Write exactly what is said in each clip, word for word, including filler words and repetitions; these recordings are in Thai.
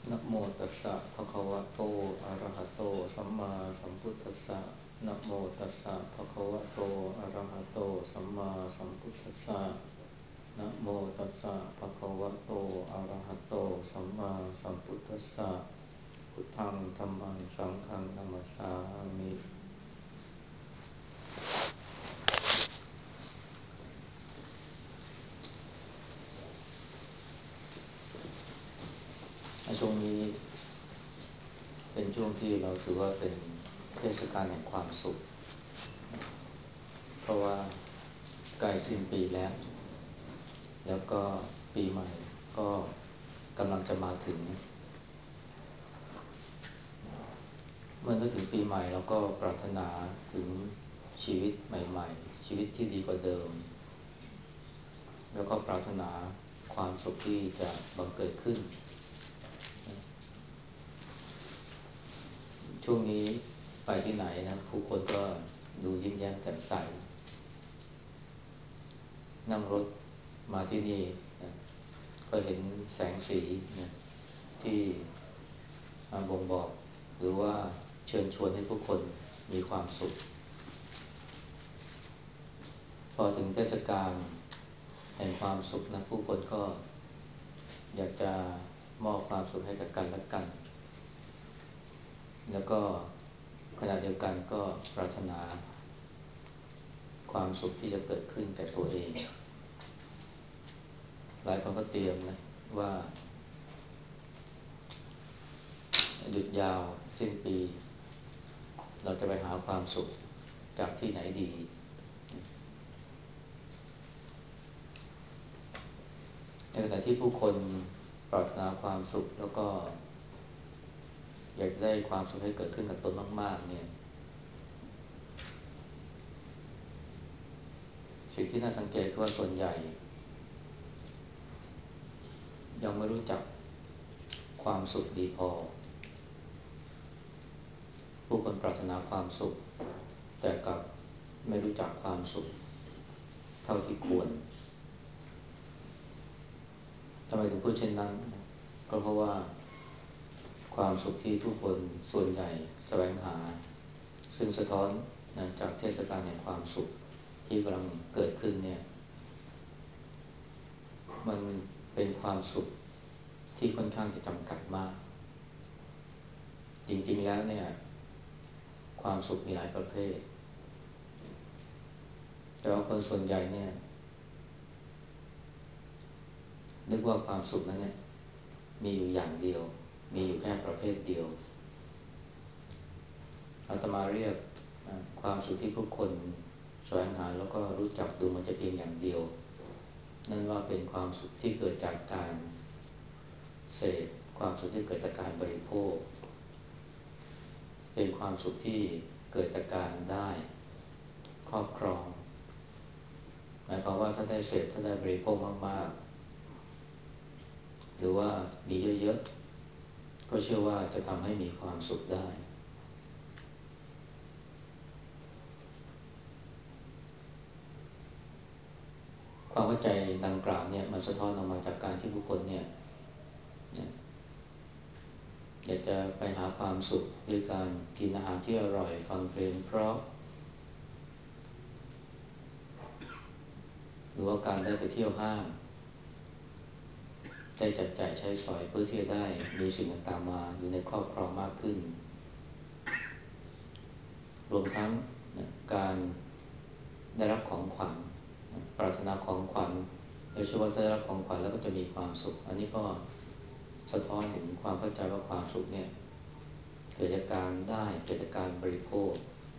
นะโมตัสสะภะคะวะโตอะระหะโตสัมมาสัมพุทธัสสะนะโมตัสสะภะคะวะโตอะระหะโตสัมมาสัมพุทธัสสะนะโมตัสสะภะคะวะโตอะระหะโตสัมมาสัมพุทธัสสะพุทธังธัมมังสังฆังนะมัสสามิช่วงนี้เป็นช่วงที่เราถือว่าเป็นเทศกาลแห่งความสุขเพราะว่าใกล้สิ้นปีแล้วแล้วก็ปีใหม่ก็กำลังจะมาถึง เมื่อนึกถึงปีใหม่เราก็ปรารถนาถึงชีวิตใหม่ๆชีวิตที่ดีกว่าเดิมแล้วก็ปรารถนาความสุขที่จะบังเกิดขึ้นช่วงนี้ไปที่ไหนนะผู้คนก็ดูยิ้มแย้มแจ่มใสนั่งรถมาที่นี่นะก็เห็นแสงสีนะที่มาบ่งบอกหรือว่าเชิญชวนให้ผู้คนมีความสุขพอถึงเทศกาลแห่งความสุขนะผู้คนก็อยากจะมอบความสุขให้กับกันและกันแล้วก็ขณะเดียวกันก็ปรารถนาความสุขที่จะเกิดขึ้นแก่ตัวเองหลายคนก็เตรียมนะว่าหยุดยาวสิ้นปีเราจะไปหาความสุขจากที่ไหนดีในขณะที่ผู้คนปรารถนาความสุขแล้วก็อยากได้ความสุขให้เกิดขึ้นกับตนมากๆเนี่ยสิ่งที่น่าสังเกตคือว่าส่วนใหญ่ยังไม่รู้จักความสุขดีพอผู้คนปรารถนาความสุขแต่กลับไม่รู้จักความสุขเท่าที่ควรทำไมถึงพูดเช่นนั้นก็เพราะว่าความสุขที่ผู้คนส่วนใหญ่แสวงหาซึ่งสะท้อนนะจากเทศกาลแห่งความสุขที่กำลังเกิดขึ้นเนี่ยมันเป็นความสุขที่ค่อนข้างจะจำกัดมากจริงๆแล้วเนี่ยความสุขมีหลายประเภทแต่ว่าคนส่วนใหญ่เนี่ยนึกว่าความสุขนั้นเนี่ยมีอยู่อย่างเดียวมีอยู่แค่ประเภทเดียวอาตมาเรียกความสุขที่ผู้คนแสวงหาแล้วก็รู้จักดูมันจะเพียงอย่างเดียวนั่นว่าเป็นความสุขที่เกิดจากการเสพความสุขที่เกิดจากการบริโภคเป็นความสุขที่เกิดจากการได้ครอบครองหมายความว่าถ้าได้เสพถ้าได้บริโภคมากๆหรือว่ามีเยอะๆก็เชื่อว่าจะทำให้มีความสุขได้ความเข้าใจดังกล่าวเนี่ยมันสะท้อนออกมาจากการที่ผู้คนเนี่ยอยากจะไปหาความสุขด้วยการกินอาหารที่อร่อยฟังเพลงเพราะหรือว่าการได้ไปเที่ยวห้างได้จับจ่ายใช้สอยเพื่อที่จะได้มีสิ่งต่างๆมาอยู่ในครอบครองมากขึ้นรวมทั้งการได้รับของขวัญปรารถนาของขวัญโดยเฉพาะถ้าได้รับของขวัญแล้วก็จะมีความสุขอันนี้ก็สะท้อนถึงความเข้าใจว่าความสุขเนี่ยเกิดจากการได้เกิดจากการบริโภค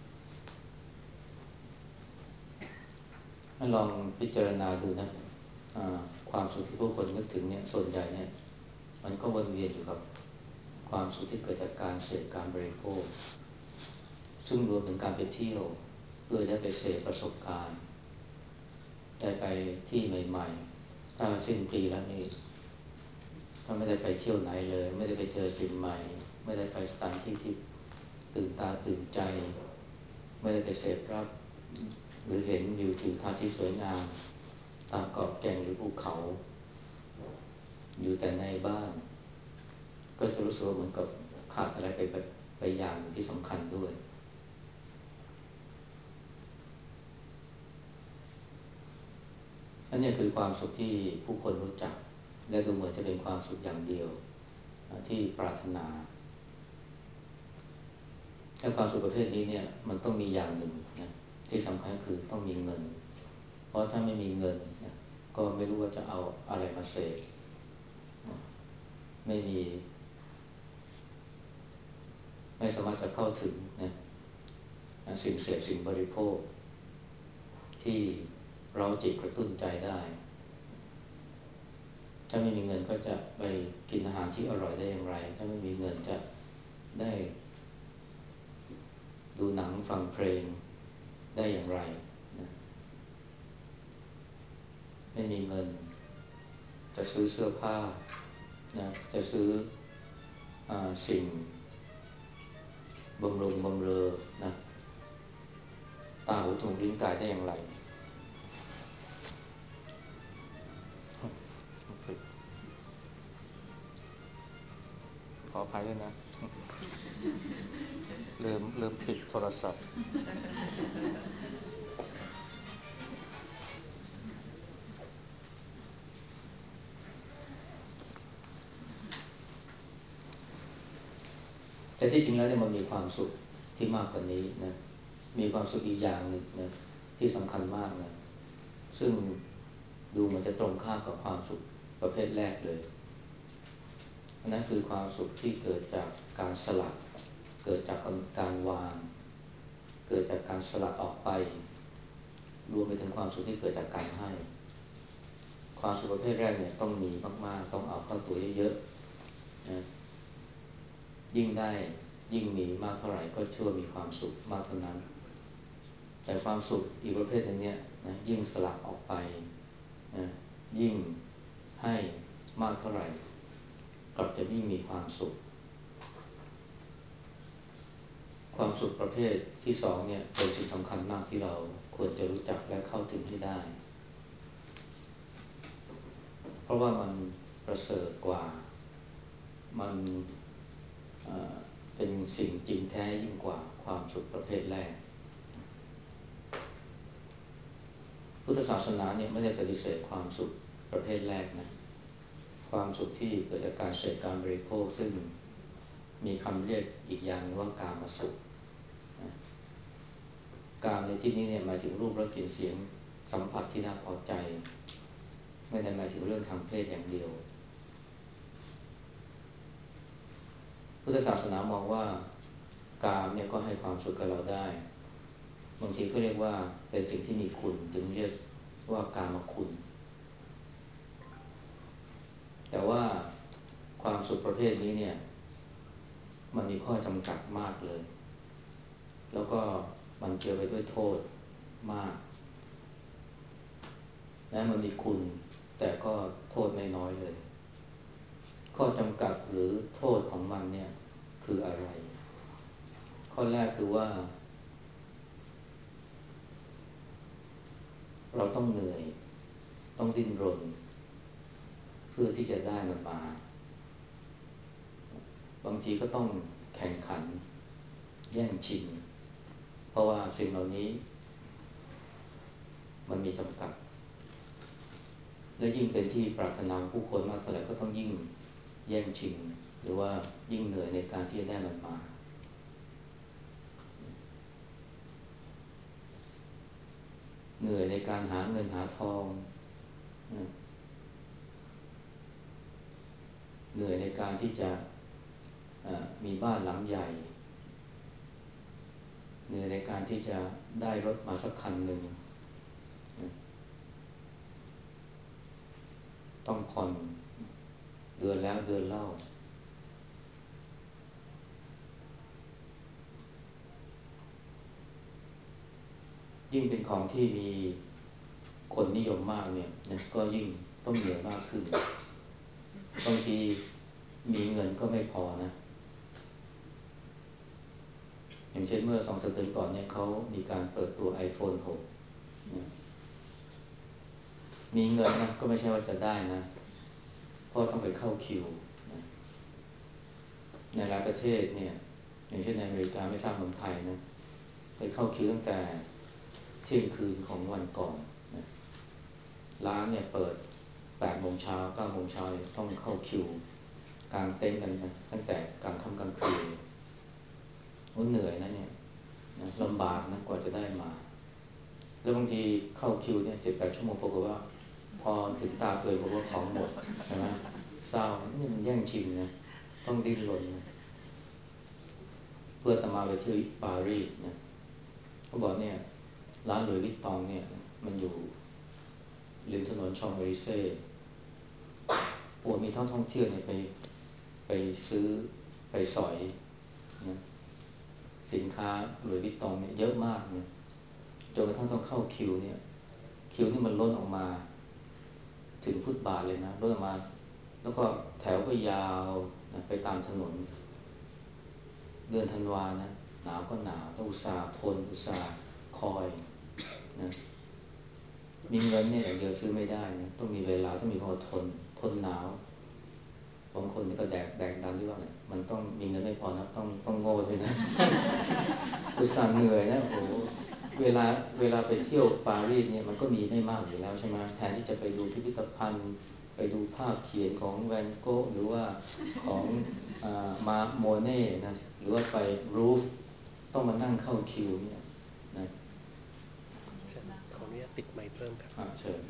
ให้ลองพิจารณาดูนะความสุขที่ผู้คนนึกถึงเนี่ยส่วนใหญ่เนี่ยมันก็วนเวียนอยู่กับความสุขที่เกิดจากการเสพการบริโภคซึ่งรวมถึงการไปเที่ยวเพื่อได้ไปเสพประสบการณ์ได้ไปที่ใหม่ๆถ้าสิ้นปีแล้วนี่ถ้าไม่ได้ไปเที่ยวไหนเลยไม่ได้ไปเจอสิ่งใหม่ไม่ได้ไปสถานที่ที่ตื่นตาตื่นใจไม่ได้ไปเสพรับหรือเห็นวิวทิวทัศน์ที่สวยงามตามเกาะแก่งหรือภูเขาอยู่แต่ในบ้านก็จะรู้สึกว่าเหมือนกับขาดอะไรไปไปไปอย่างที่สำคัญด้วยอันนี้คือความสุขที่ผู้คนรู้จักและดูเหมือนจะเป็นความสุขอย่างเดียวที่ปรารถนาและความสุขประเภทนี้เนี่ยมันต้องมีอย่างหนึ่งนะที่สำคัญคือต้องมีเงินเพราะถ้าไม่มีเงินนะก็ไม่รู้ว่าจะเอาอะไรมาเสพไม่มีไม่สามารถจะเข้าถึงนะสิ่งเสพสิ่งบริโภคที่เราจิตกระตุ้นใจได้ถ้าไม่มีเงินก็จะไปกินอาหารที่อร่อยได้อย่างไรถ้าไม่มีเงินจะได้ดูหนังฟังเพลงได้อย่างไรนะไม่มีเงินจะซื้อเสื้อผ้านะจะซื้ออสิ่งบำรุงบำเรอนะตาหูจมูกลิ้นกายได้อย่างไรขออภัยด้วยนะลืมลืมปิดโทรศัพท์แต่ที่จริงแล้วเนี่ยมันมีความสุขที่มากกว่านี้นะมีความสุขอีกอย่างหนึ่งนะที่สำคัญมากนะซึ่งดูมันจะตรงข้ามกับความสุขประเภทแรกเลยอันนั้นคือความสุขที่เกิดจากการสลัดเกิดจากการวางเกิดจากการสลัดออกไปรวมไปถึงความสุขที่เกิดจากการให้ความสุขประเภทแรกเนี่ยต้องมีมากๆต้องเอาเข้าตัวเยอะๆนะยิ่งได้ยิ่งมีมากเท่าไหร่ก็เชื่อมีความสุขมากเท่านั้นแต่ความสุขอีกประเภทหนึ่งเนี่ยนะยิ่งสลัดออกไปนะยิ่งให้มากเท่าไหร่กลับจะยิ่งมีความสุขความสุขประเภทที่สองเนี่ยเป็นสิ่งสำคัญมากที่เราควรจะรู้จักและเข้าถึงให้ได้เพราะว่ามันประเสริฐกว่ามันเป็นสิ่งจริงแท้ยิ่งกว่าความสุขประเภทแรกพุทธศาสนาเนี่ยไม่ได้ปฏิเสธความสุขประเภทแรกนะความสุขที่เกิดจากการเสพการบริโภคซึ่งมีคำเรียกอีกอย่างว่ากามสุขกามในที่นี้เนี่ยหมายถึงรูปรสกลิ่นเสียงสัมผัสที่น่าพอใจไม่ได้หมายถึงเรื่องทางเพศอย่างเดียวพุทธศาสนามองว่ากามเนี่ยก็ให้ความสุขกับเราได้บางทีก็เรียกว่าเป็นสิ่งที่มีคุณถึงเรียกว่ากามคุณแต่ว่าความสุขประเภทนี้เนี่ยมันมีข้อจำกัดมากเลยแล้วก็มันเกี่ยวไปด้วยโทษมากแม้มันมีคุณแต่ก็โทษไม่น้อยเลยข้อจำกัดหรือโทษของมันเนี่ยคืออะไรข้อแรกคือว่าเราต้องเหนื่อยต้องดิ้นรนเพื่อที่จะได้มันมาบางทีก็ต้องแข่งขันแย่งชิงเพราะว่าสิ่งเหล่านี้มันมีจำกัดและยิ่งเป็นที่ปรารถนาผู้คนมากเท่าไหร่ก็ต้องยิ่งแย่งชิงหรือว่ายิ่งเหนื่อยในการที่จะได้มันมาเหนื่อยในการหาเงินหาทองเหนื่อยในการที่จะมีบ้านหลังใหญ่เหนื่อยในการที่จะได้รถมาสักคันหนึ่งต้องผ่อนเดือนแล้วเดือนเล่ายิ่งเป็นของที่มีคนนิยมมากเนี่ยนะก็ยิ่งต้องเหนื่อยมากขึ้นบางทีมีเงินก็ไม่พอนะอย่างเช่นเมื่อสองสัปดาห์ก่อนเนี่ยเขามีการเปิดตัว ไอโฟน หกนะมีเงินนะก็ไม่ใช่ว่าจะได้นะเพราะต้องไปเข้าคิวนะในหลายประเทศเนี่ยอย่างเช่นในอเมริกาไม่ทราบเมืองไทยนะไปเข้าคิวตั้งแต่เที่ยงคืนของวันก่อนนะร้านเนี่ยเปิดแปดโมงเช้าเก้าโมงเช้าต้องเข้าคิวกลางเต็นท์กันนะตั้งแต่กลางค่ำกลางคืนโอ้เหนื่อยนะเนี่ยนะลำบากนะกว่าจะได้มาแล้วบางทีเข้าคิวเนี่ยเจ็ดแปดชั่วโมงปรากฏว่าพอถึงตาตัวเองบอกว่าของหมดใช่ไหมเศร้านี่มันแย่งชิงนะต้องดิ้นรนนะเพื่อตมาไปที่ปารีสนะเขาบอกเนี่ยร้านหลุยส์วิตตองเนี่ยมันอยู่ริมถนนชองเอลิเซ่ปวดมีท่องท่องเที่ยวเนี่ยไปไปซื้อไปสอยนะสินค้าหลุยส์วิตตองเนี่ยเยอะมากเนี่ยจนกระทั่งต้องเข้าคิวเนี่ยคิวนี่มันล้นออกมาถึงฟุตบาทเลยนะล้นออกมาแล้วก็แถวก็ยาวนะไปตามถนนเดือนธันวานะหนาวก็หนาวต้องอุตส่าห์ทนอุตส่าห์คอยนะมีเงินเนี่ยอย่างเดียวซื้อไม่ได้นะต้องมีเวลาต้องมีความอดทนทนหนาวบางคนนี่ก็แดกแดกดันที่ว่าเนี่ยมันต้องมีเงินไม่พอนะต้องต้องโง่ด้วยนะอุตส่าห์เหนื่อยนะโอ้เวลาเวลาไปเที่ยวปารีสเนี่ยมันก็มีไม่มากอยู่แล้วใช่ไหมแทนที่จะไปดูพิพิธภัณฑ์ไปดูภาพเขียนของแวนโก๊กหรือว่าของมาโมเน่นะหรือว่าไปรูฟต้องมานั่งเข้าคิวเนี่ยนะขออนุญาตติดไมค์เพิ่มครับเชิญ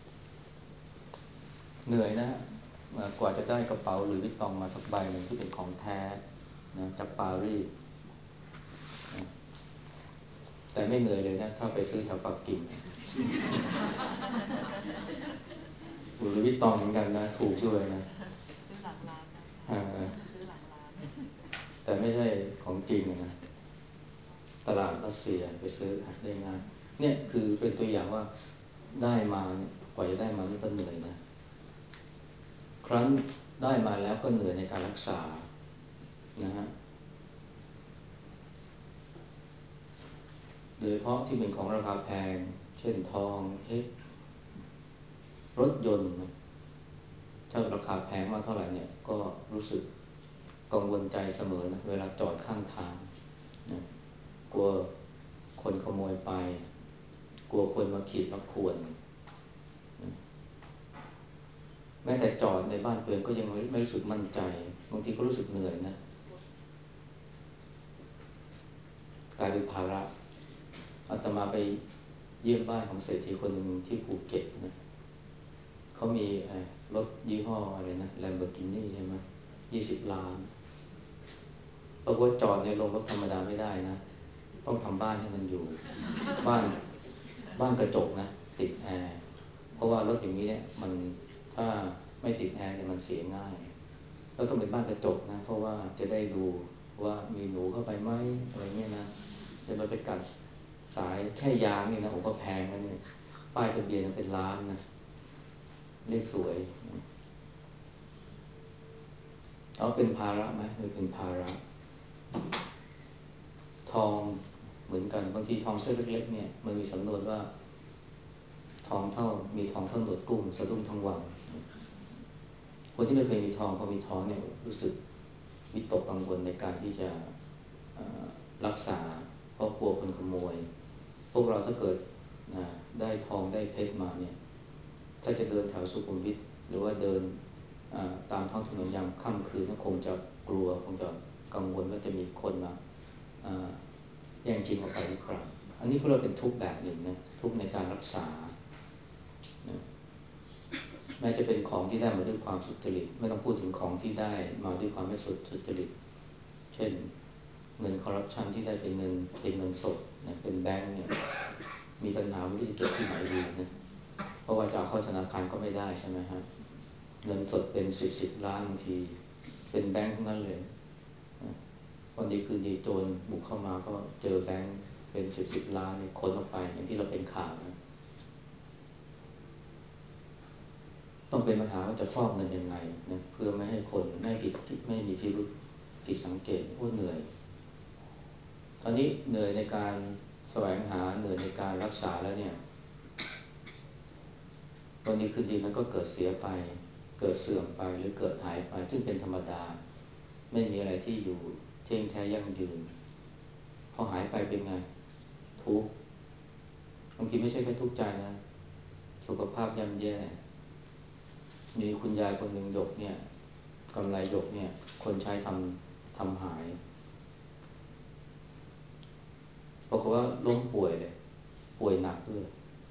เหนื่อยนะกว่าจะได้กระเป๋าหรือวิตตองมาสักใบหนึ่งที่เป็นของแท้นะจากปารีสนะแต่ไม่เหนื่อยเลยนะถ้าไปซื้อแถวปักกิ่งหรือวิตตองเหมือนกันนะถูกด้วยนะซื้อหลังร้านนะซื้อหลังร้านแต่ไม่ใช่ของจริงนะตลาดรัสเซียไปซื้อได้ง่ายเนี่ยคือเป็นตัวอย่างว่าได้มาเนี่ยกว่าจะได้มานี่ก็เหนื่อยนะครั้นได้มาแล้วก็เหนื่อยในการรักษานะฮะโดยเฉพาะที่เป็นของราคาแพงเช่นทองเพชรรถยนต์ถ้าราคาแพงมากเท่าไหร่เนี่ยก็รู้สึกกังวลใจเสมอนะเวลาจอดข้างทางนะกลัวคนขโมยไปกลัวคนมาขีดมาข่วนแม้แต่จอดในบ้านตัวเองก็ยังไม่รู้สึกมั่นใจบางทีก็รู้สึกเหนื่อยนะกลายเป็นภาระอาตมาไปเยี่ยมบ้านของเศรษฐีคนหนึ่งที่ภูเก็ตนะเขามีรถยี่ห้ออะไรนะ Lamborghini ใช่ไหมยี่สิบล้านปรากฏจอดในโรงรถธรรมดาไม่ได้นะต้องทำบ้านให้มันอยู่บ้านบ้านกระจกนะติดแอร์เพราะว่ารถอย่างนี้เนี่ยมันถ้าไม่ติดแอร์เนี่ยมันเสียง่ายแล้วต้องเป็นบ้านกระจกนะเพราะว่าจะได้ดูว่ามีหนูเข้าไปไหมอะไรเงี้ยนะจะมาไปกัดสายแค่ยางนี่นะผมก็แพงแล้วเนี่ยป้ายทะเบียนเป็นล้านนะเลขสวยเอาเป็นภาระไหมหรือเป็นภาระทองเหมือนกันบางทีทองเส้นเล็กๆเนี่ยมันมีสำนวนว่าทองเท่ามีทองเท่าหนวดกุ้งสะดุ้งทั้งวันคนที่ไม่เคยมีทองพอมีทองเนี่ยรู้สึกวิตกกังวลในการที่จะรักษาเพราะกลัวคนขโมยพวกเราถ้าเกิดได้ทองได้เพชรมาเนี่ยถ้าจะเดินแถวสุขุมวิทหรือว่าเดินตามท้องถนนยามค่ำคืนก็คงจะกลัวคงจะกังวลว่าจะมีคนมาแย่งชิงออกไปหรือเปล่าอันนี้ก็เราเป็นทุกข์แบบหนึ่งนะทุกข์ในการรักษาแม้จะเป็นของที่ได้มาด้วยความสุจริตไม่ต้องพูดถึงของที่ได้มาด้วยความไม่สุจริตเช่นเงินคอร์รัปชันที่ได้เป็นเงินเป็นเงินสดนะเป็นแบงก์เนี่ยมีปัญหาไม่รู้จะเก็บที่ไหนดีนะเพราะว่าจะเอาเข้าธนาคารก็ไม่ได้ใช่ไหมฮะเงินสดเป็นสิบสิบล้านบางทีเป็นแบงก์ทั้งนั้นเลยวันดีคือดีโจรบุกเข้ามาก็เจอแบงก์เป็นสิบสิบล้านเนี่ยคนออกไปอย่างที่เราเป็นข่าวนะต้องเป็นปัญหาว่าจะฟอกเงินยังไงนะเพื่อไม่ให้คนไม่ผิดไม่มีพิรุธผิดสังเกตว่าเหนื่อยตอนนี้เหนื่อยในการแสวงหาเหนื่อยในการรักษาแล้วเนี่ยวันนี้คือดีมันก็เกิดเสียไปเกิดเสื่อมไปหรือเกิดหายไปซึ่งเป็นธรรมดาไม่มีอะไรที่อยู่เที่ยงแท้ยั่งยืนพอหายไปเป็นไงทุกข์บางทีไม่ใช่แค่ทุกข์ใจนะสุขภาพย่ำแย่มีคุณยายคนหนึ่งหยกเนี่ยกำไรหยกเนี่ยคนใช้ทำทำหายบอกว่าล้มป่วยเลยป่วยหนักด้วย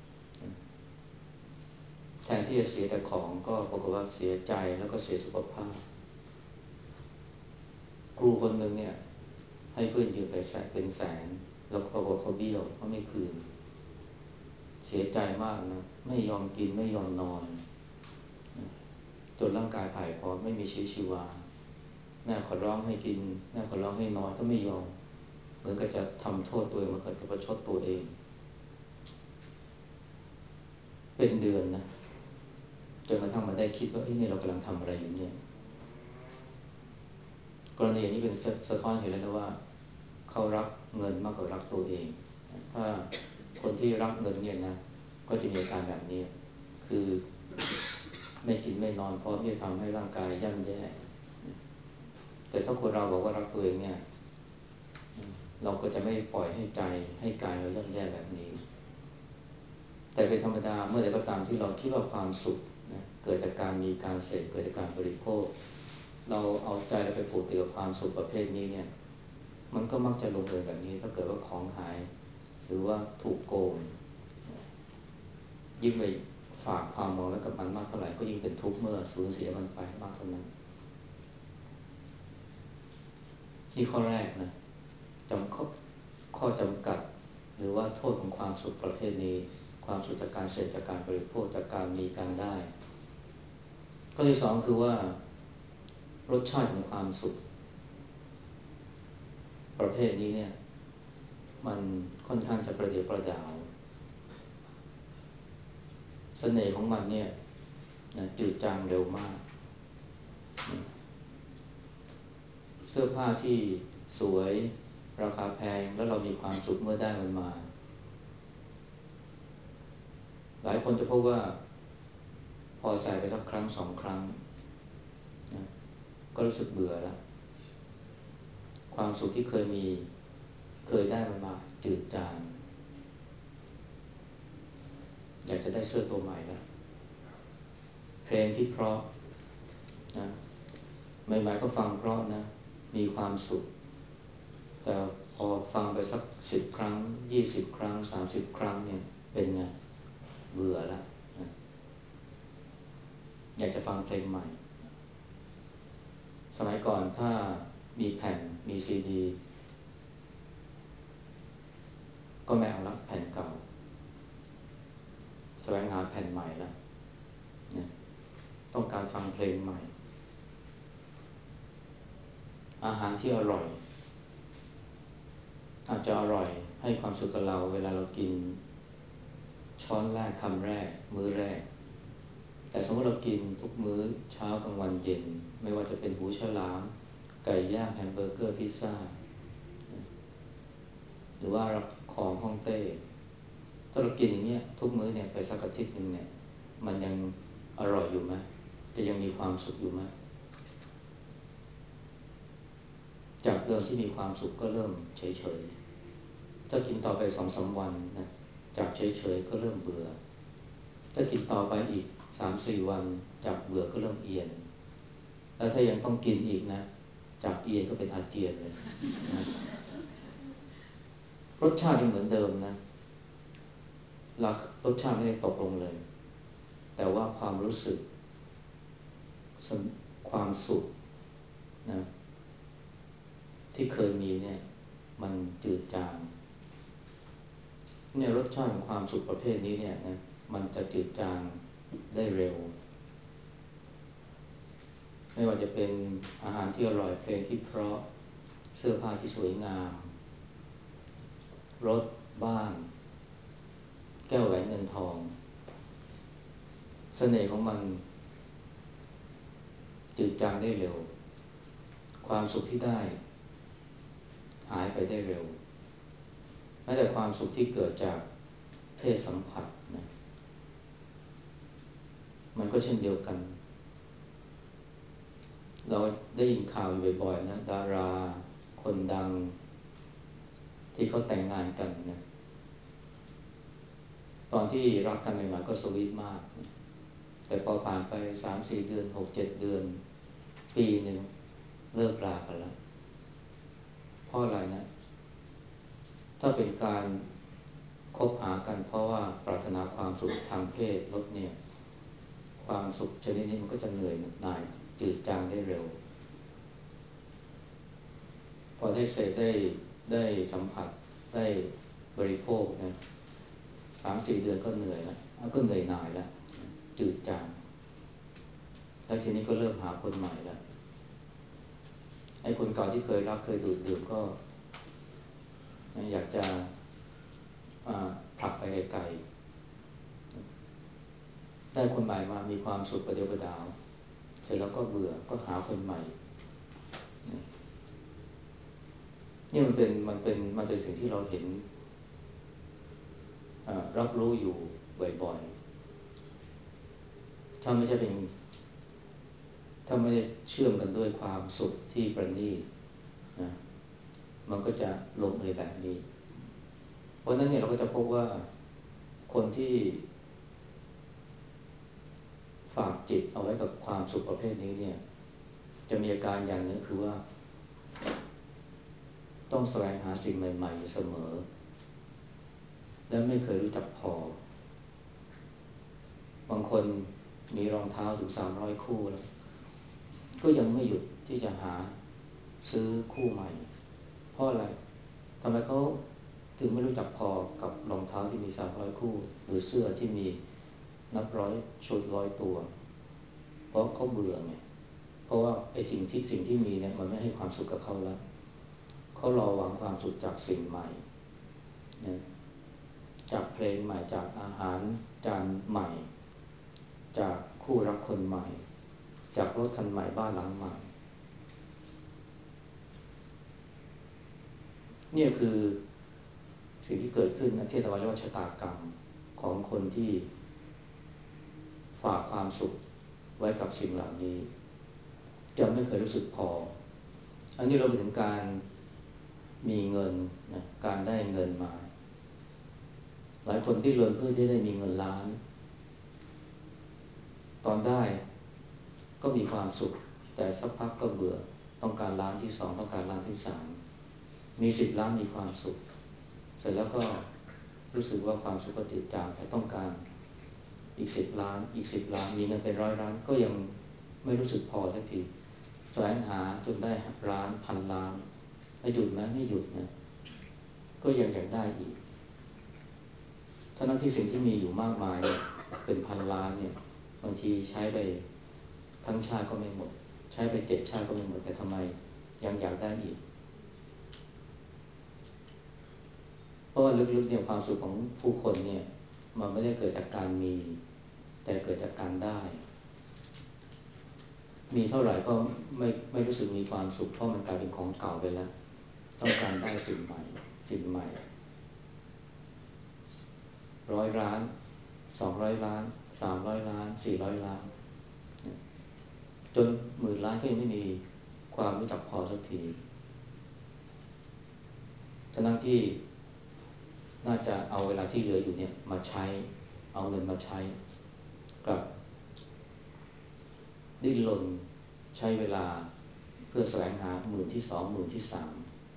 แทนที่จะเสียแต่ของก็บอกว่าเสียใจแล้วก็เสียสุขภาพครูคนหนึ่งเนี่ยให้เพื่อนยืมไปแสนเป็นแสนแล้วก็บอกเขาเบี้ยวเขาไม่คืนเสียใจมากนะไม่ยอมกินไม่ยอมนอนจนร่างกายผ่ายพอไม่มีชีวิตชีวาแม่ขอร้องให้กินแม่ขอร้องให้นอนก็ไม่ยอมเหมือนกับจะทำโทษตัวเองเหมือนกับจะประชดตัวเองเป็นเดือนนะจนกระทั่งมาได้คิดว่าเอ้ยนี่เรากำลังทำอะไรอยู่เนี่ยกรณีนี้เป็นสะท้อนเห็นแล้วนะว่าเขารักเงินมากกว่ารักตัวเองถ้าคนที่รักเงินเนี่ยนะก็จะมีอาการแบบนี้คือไม่กินไม่นอนเพราะที่จะทำให้ร่างกายย่ำแย่แต่ถ้าคนเราบอกว่ารักตัวเองเนี่ยเราก็จะไม่ปล่อยให้ใจให้กายเราย่ำแย่แบบนี้แต่เป็นธรรมดาเมื่อใดก็ตามที่เราคิดว่าความสุขนะเกิดจากการมีการเสพเกิดจากการบริโภคเราเอาใจเราไปผูกติดกับความสุขประเภทนี้เนี่ยมันก็มักจะลงเอยแบบนี้ถ้าเกิดว่าของหายหรือว่าถูกโกงยิ่งไปฝากความมองไว้กับมันมากเท่าไหร่ก็ยิ่งเป็นทุกข์เมื่อสูญเสียมันไปมากเท่านั้นนี่ข้อแรกนะจำข้อข้อจำกัดหรือว่าโทษของความสุขประเภทนี้ความสุขจากการเสพจากการบริโภคจากการมีการได้ข้อที่สองคือว่ารสชาติของความสุขประเภทนี้เนี่ยมันค่อนข้างจะประเดี๋ยวประดาวเสน่ห์ของมันเนี่ยนะจืดจางเร็วมากเสื้อผ้าที่สวยราคาแพงแล้วเรามีความสุขเมื่อได้มันมาหลายคนจะพบว่าพอใส่ไปสักครั้งสองครั้งนะก็รู้สึกเบื่อแล้วความสุขที่เคยมีเคยได้มันมาจืดจางอยากจะได้เสื้อตัวใหม่แล้วเพลงที่เพราะนะใหม่ๆก็ฟังเพราะนะมีความสุขแต่พอฟังไปสักสิบครั้งยี่สิบครั้งสามสิบครั้งเนี่ยเป็นไงเบื่อแล้วนะอยากจะฟังเพลงใหม่สมัยก่อนถ้ามีแผ่นมีซีดีก็ไม่เอาละแผ่นเก่าแสวงหาแผ่นใหม่แล้วนะต้องการฟังเพลงใหม่อาหารที่อร่อยอาจจะอร่อยให้ความสุขกับเราเวลาเรากินช้อนแรกคำแรกมื้อแรกแต่สมมติเรากินทุกมื้อเช้ากลางวันเย็นไม่ว่าจะเป็นหูฉลามไก่ย่างแฮมเบอร์เกอร์พิซซ่าหรือว่าของฮ่องเต้ถ้าเรากินอย่างเงี้ยทุกมื้อเนี่ยไปสักอาทิตย์นึงเนี่ยมันยังอร่อยอยู่ไหมจะยังมีความสุขอยู่ไหมจากเดิมที่มีความสุขก็เริ่มเฉยๆถ้ากินต่อไปสองสามวันนะจากเฉยๆก็เริ่มเบื่อถ้ากินต่อไปอีกสามสี่วันจากเบื่อก็เริ่มเอียนแล้วถ้ายังต้องกินอีกนะจากเอียนก็เป็นอาเจียนเลยนะรสชาติยังเหมือนเดิมนะรสชาติไม่ได้ตกลงเลยแต่ว่าความรู้สึกความสุขนะที่เคยมีเนี่ยมันจืดจางเนี่ยรสชาติของความสุขประเภทนี้เนี่ยนะมันจะจืดจางได้เร็วไม่ว่าจะเป็นอาหารที่อร่อยเพลงที่เพราะเสื้อผ้าที่สวยงามรถบ้านแก้วแหวนเงินทองเสน่ห์ของมันจืดจางได้เร็วความสุขที่ได้หายไปได้เร็วแม้แต่ความสุขที่เกิดจากเพศสัมผัสนะมันก็เช่นเดียวกันเราได้ยินข่าวอยู่บ่อยๆนะดาราคนดังที่เขาแต่งงานกันนะตอนที่รักกันใหม่ๆก็สวีทมากแต่พอผ่านไปสามสี่เดือนหกเจ็ดเดือนปีหนึ่งเลิกรากันแล้วเพราะอะไรนะถ้าเป็นการคบหากันเพราะว่าปรารถนาความสุขทางเพศลดเนี่ยความสุขชนิดนี้มันก็จะเหนื่อยหน่ายจืดจางได้เร็วพอได้เสพได้ได้สัมผัสได้บริโภคนะสามสี่เดือนก็เหนื่อยแล้วก็เหนื่อยหน่ายแล้วจืดจางแล้วทีนี้ก็เริ่มหาคนใหม่แล้วไอ้คนเก่าที่เคยรักเคยดูดดื่มก็อยากจะผลักไปไกลๆได้คนใหม่มามีความสุขประเดียวประดาวเสร็จแล้วก็เบื่อก็หาคนใหม่นี่มันเป็นมันเป็นมันเป็นสิ่งที่เราเห็นรับรู้อยู่บ่อยๆถ้าไม่ใช่เป็นถ้าไม่เชื่อมกันด้วยความสุขที่ประณีตนะมันก็จะลงเอยแบบนี้เพราะนั้นเนี่ยเราก็จะพบว่าคนที่ฝากจิตเอาไว้กับความสุขประเภทนี้เนี่ยจะมีอาการอย่างนึงคือว่าต้องแสวงหาสิ่งใหม่ๆเสมอและไม่เคยรู้จักพอบางคนมีรองเท้าถึงสามร้อยคู่แล้วก็ยังไม่หยุดที่จะหาซื้อคู่ใหม่เพราะอะไรทำไมเขาถึงไม่รู้จักพอกับรองเท้าที่มีสามร้อยคู่หรือเสื้อที่มีนับร้อยชุดร้อยตัวเพราะเขาเบื่อไงเพราะว่าไอ้สิ่งที่สิ่งที่มีเนี่ยมันไม่ให้ความสุขกับเขาแล้วเขารอหวังความสุขจากสิ่งใหม่นะจากเพลงใหม่จากอาหารจานใหม่จากคู่รักคนใหม่จากรถคันใหม่บ้านหลังใหม่นี่คือสิ่งที่เกิดขึ้นนะที่เราเรียกว่าชะตากรรมของคนที่ฝากความสุขไว้กับสิ่งเหล่านี้จะไม่เคยรู้สึกพออันนี้เราไปถึงการมีเงินนะการได้เงินมาหลายคนที่เรียนเพื่อที่ได้มีเงินล้านตอนได้ก็มีความสุขแต่สักพักก็เบื่อต้องการล้านที่สองต้องการล้านที่สามมีสิบล้านมีความสุขเสร็จแล้วก็รู้สึกว่าความสุขก็จืดจางแต่ต้องการอีกสิบล้านอีกสิบล้านมีเงินเป็นร้อยล้านก็ยังไม่รู้สึกพอสักทีแสวงหาจนได้ล้านพันล้านแล้วหยุดไหมไม่หยุดนะก็ยังอยากได้อีกทั้งที่สิ่งที่มีอยู่มากมายเป็นพันล้านเนี่ยบางทีใช้ไปทั้งชาติก็ไม่หมดใช้ไปเจ็ดชาติก็ไม่หมดแต่ทำไมยังอยากได้อีกเพราะว่าลึกๆเนี่ยความสุขของผู้คนเนี่ยมันไม่ได้เกิดจากการมีแต่เกิดจากการได้มีเท่าไหร่ก็ไม่ไม่รู้สึกมีความสุขเพราะมันกลายเป็นของเก่าไปแล้วต้องการได้สิ่งใหม่สิ่งใหม่ร้อยล้านสองร้อยล้านสามร้อยล้านสี่ร้อยล้านจนหมื่นล้านก็ยังไม่มีความรู้จักพอสักทีทั้งที่น่าจะเอาเวลาที่เหลืออยู่เนี่ยมาใช้เอาเงินมาใช้กับดิ้นรนใช้เวลาเพื่อแสวงหาหมื่นที่สองหมื่นที่สาม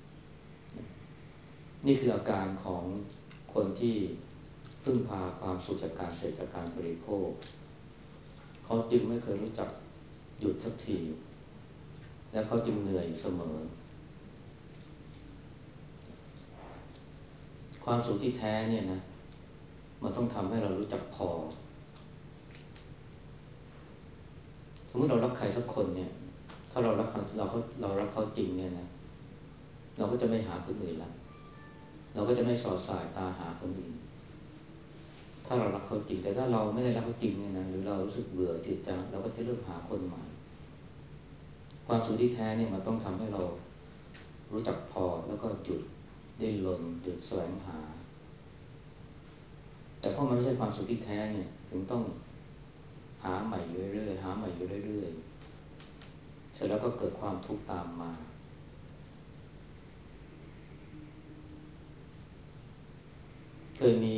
นี่คืออาการของคนที่พึ่งพาความสุขจากการเสพจากการบริโภคเขาจึงไม่เคยรู้จักหยุดสักทีและเขาจึงเหนื่อยเสมอความสุขที่แท้เนี่ยนะมันต้องทำให้เรารู้จักพอสมมติเรารักใครสักคนเนี่ยถ้าเรารักเขาเราเขาเรารักเขาจริงเนี่ยนะเราก็จะไม่หาคนอื่นละเราก็จะไม่สอดสายตาหาคนอื่นถ้าเรารักเขาจริงแต่ถ้าเราไม่ได้รักเขาจริงเนี่ยนะหรือเรารู้สึกเบื่อจิตจังเราก็จะเริ่มหาคนใหม่ความสุขที่แท้เนี่ยมันต้องทำให้เรารู้จักพอแล้วก็หยุดได้ลนหยุดแสวงหาแต่เพราะมันไม่ใช่ความสุขที่แท้เนี่ยถึงต้องหาใหม่อยู่เรื่อยๆหาใหม่อยู่เรื่อยเสร็จแล้วก็เกิดความทุกข์ตามมาเคยมี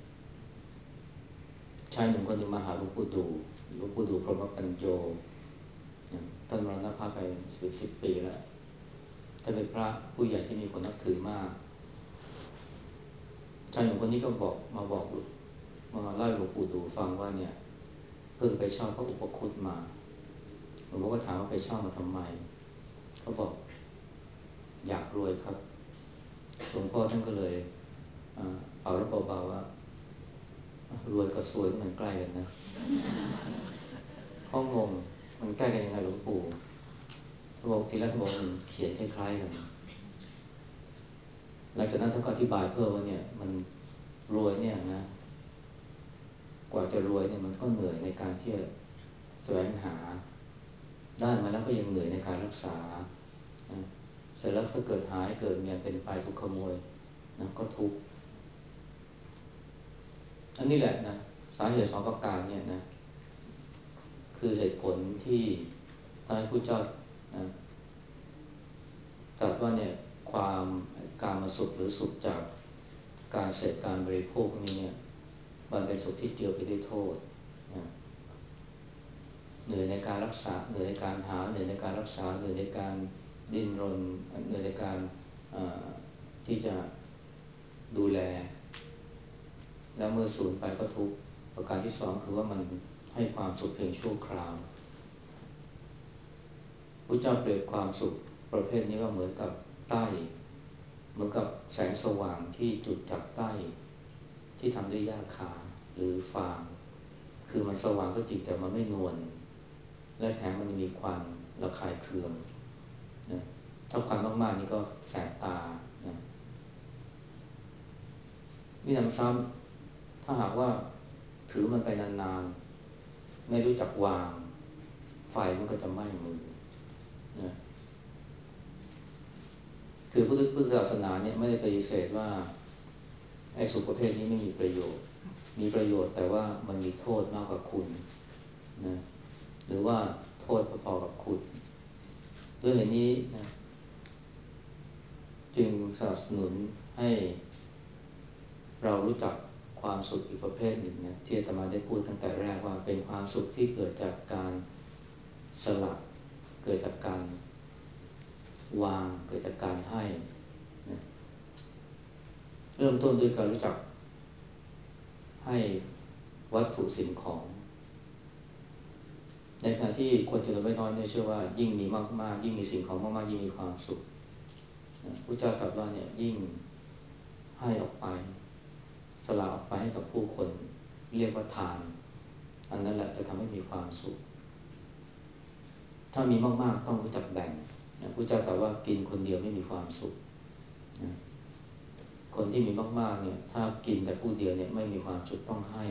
ชายหนุ่มคนหนึ่งมาหาหลวงปู่ดูหลวงปู่ดูพรหมปัญโยท่านมรณภาพไปสิบสิบปีแล้วท่านเป็นพระผู้ใหญ่ที่มีคนนับถือมากชายหนุ่มคนนี้ก็บอกมาบอกมาเล่าให้หลวงปู่ดูฟังว่าเนี่ยเพิ่งไปเช่าพระอุปคุตมาหลวงพ่อก็ถามว่าไปเช่ามาทำไมเขาบอกอยากรวยครับหลวงพ่อท่านก็เลยเอาแล้วเบาๆว่ารวยกับสวยมันใกล้กันนะเขางงมันใกล้กันยังไงหลวงปู่เขาบอกทีแรกเขาบอกมันเขียนคล้ายๆกันหลังจากนั้นท่านก็อธิบายเพิ่มว่าเนี่ยมันรวยเนี่ยนะกว่าจะรวยเนี่ยมันก็เหนื่อยในการที่จะแสวงหาได้มาแล้วก็ยังเหนื่อยในการรักษานะเสร็จแล้วถ้าเกิดหายเกิดเมียเป็นไปถูกขโมยนะก็ทุกข์อันนี้แหละนะสาเหตุสองประการเนี่ยนะคือเหตุผลที่ทำให้ผู้เจ้านะตรัสว่าเนี่ยความการมาสุขหรือสุขจากการเสพการบริโภคนี้เนี่ยมันเป็นสุขที่เจือไปด้วยโทษนะเหนื่อยในการรักษาเหนื่อยในการหาเหนื่อยในการรักษาเหนื่อยในการดิ้นรนเหนื่อยในการที่จะดูแลแล้วเมื่อสูญไปก็ทุกข์ประการที่สองคือว่ามันให้ความสุขเพียงชั่วคราวพระเจ้าเปรียบความสุขประเภทนี้ว่าเหมือนกับใต้เหมือนกับแสงสว่างที่จุดจากใต้ที่ทำด้วยหญ้าคาหรือฟางคือมันสว่างก็จริงแต่มันไม่นวลและแถมมันมีควันระคายเคืองนะถ้าควันมากๆนี่ก็แสบตานะมีน้ำซ้ำถ้าหากว่าถือมันไปนานๆไม่รู้จักวางไฟมันก็จะไหม้มือนะคือพุทธพุทธศาสนาเนี่ยไม่ได้ปฏิเสธว่าไอ้สุขประเภทนี้ไม่มีประโยชน์มีประโยชน์แต่ว่ามันมีโทษมากกว่าคุณนะหรือว่าโทษพอๆกับคุณด้วยเหตุนี้นะจึงสนับสนุนให้เรารู้จักความสุขอีกประเภทหนึ่งนะที่อาตมาได้พูดตั้งแต่แรกว่าเป็นความสุขที่เกิดจากการสละเกิดจากการวางเกิดจากการให้นะเริ่มต้นด้วยการรู้จักให้วัตถุสิ่งของในขณะที่คนจำนวนไม่น้อยเนี่ยเชื่อว่ายิ่งมีมากๆยิ่งมีสิ่งของมากๆยิ่งมีความสุขพระเจ้าตรัสว่าเนี่ยยิ่งให้ออกไปสละออกไปให้กับผู้คนเรียกว่าทานอันนั้นแหละจะทำให้มีความสุขถ้ามีมากๆต้องรู้จักแบ่งพระเจ้าตรัสว่ากินคนเดียวไม่มีความสุขคนที่มีมากๆเนี่ยถ้ากินแต่ผู้เดียวเนี่ยไม่มีความสุขต้องให้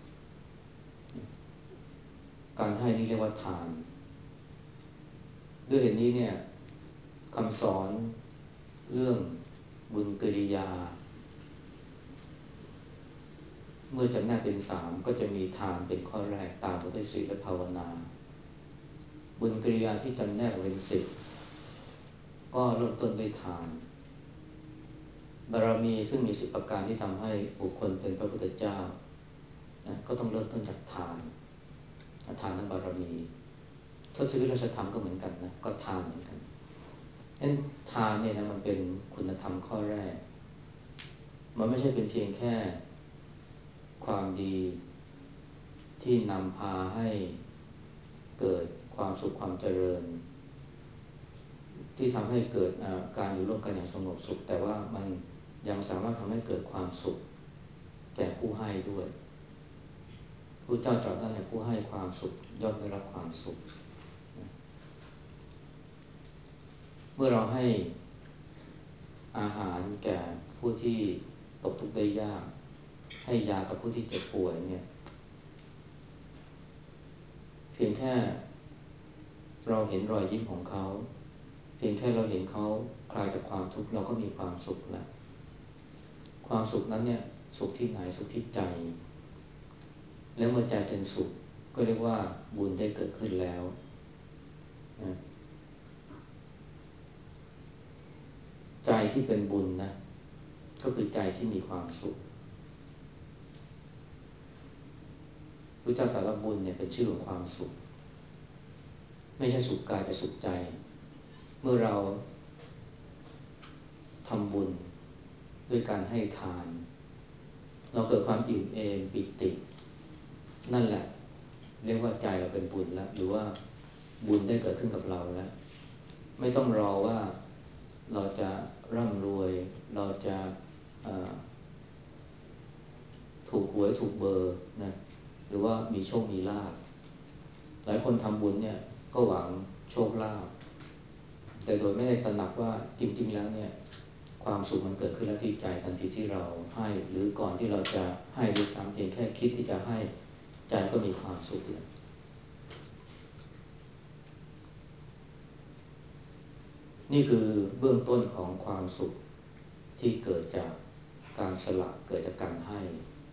การให้นี่เรียกว่าทานด้วยเหตุนี้เนี่ยคำสอนเรื่องบุญกิริยาเมื่อจำแนกเป็นสามก็จะมีทานเป็นข้อแรกตามมาด้วยศีลและภาวนาบุญกิริยาที่จำแนกเป็นสิบก็เริ่มต้นด้วยทานบารมีซึ่งมีสิบประการที่ทำให้บุคคลเป็นพระพุทธเจ้านะก็ต้องเริ่มต้นจากทานทานบารมีทศวิราชธรรมก็เหมือนกันนะก็ทานเหมือนกันนั้นทานเนี่ยนะมันเป็นคุณธรรมข้อแรกมันไม่ใช่เป็นเพียงแค่ความดีที่นำพาให้เกิดความสุขความเจริญที่ทำให้เกิดการอยู่ร่วมกันอย่างสงบสุขแต่ว่ามันยังสามารถทำให้เกิดความสุขแก่ผู้ให้ด้วยพระเจ้าตรัสว่าให้ผู้ให้ความสุขย่อมได้รับความสุขเมื่อเราให้อาหารแก่ผู้ที่ตกทุกข์ได้ยากให้ยากับผู้ที่เจ็บป่วยเนี่ยเพียงแค่เราเห็นรอยยิ้มของเขาเพียงแค่เราเห็นเขาคลายจากความทุกข์เราก็มีความสุขแล้วความสุขนั้นเนี่ยสุขที่ไหนสุขที่ใจแล้วเมื่อใจเป็นสุขก็เรียกว่าบุญได้เกิดขึ้นแล้วนะที่เป็นบุญนะก็คือใจที่มีความสุขพระเจ้าตรัสว่าบุญเนี่ยเป็นชื่อของความสุขไม่ใช่สุขกายแต่สุขใจเมื่อเราทำบุญด้วยการให้ทานเราเกิดความอิ่มเอมปิตินั่นแหละเรียกว่าใจเราเป็นบุญแล้วหรือว่าบุญได้เกิดขึ้นกับเราแล้วไม่ต้องรอว่าเราจะร่ำรวยเราจะถูกหวยถูกเบอร์นะหรือว่ามีโชคมีลาภหลายคนทำบุญเนี่ยก็หวังโชคลาภแต่โดยไม่ได้ตระหนักว่าจริงๆแล้วเนี่ยความสุขมันเกิดขึ้นแล้วที่ใจทันทีที่เราให้หรือก่อนที่เราจะให้ด้วยซ้ำเพียงแค่คิดที่จะให้ใจก็มีความสุขแล้วนี่คือเบื้องต้นของความสุขที่เกิดจากการสละเกิดจากการให้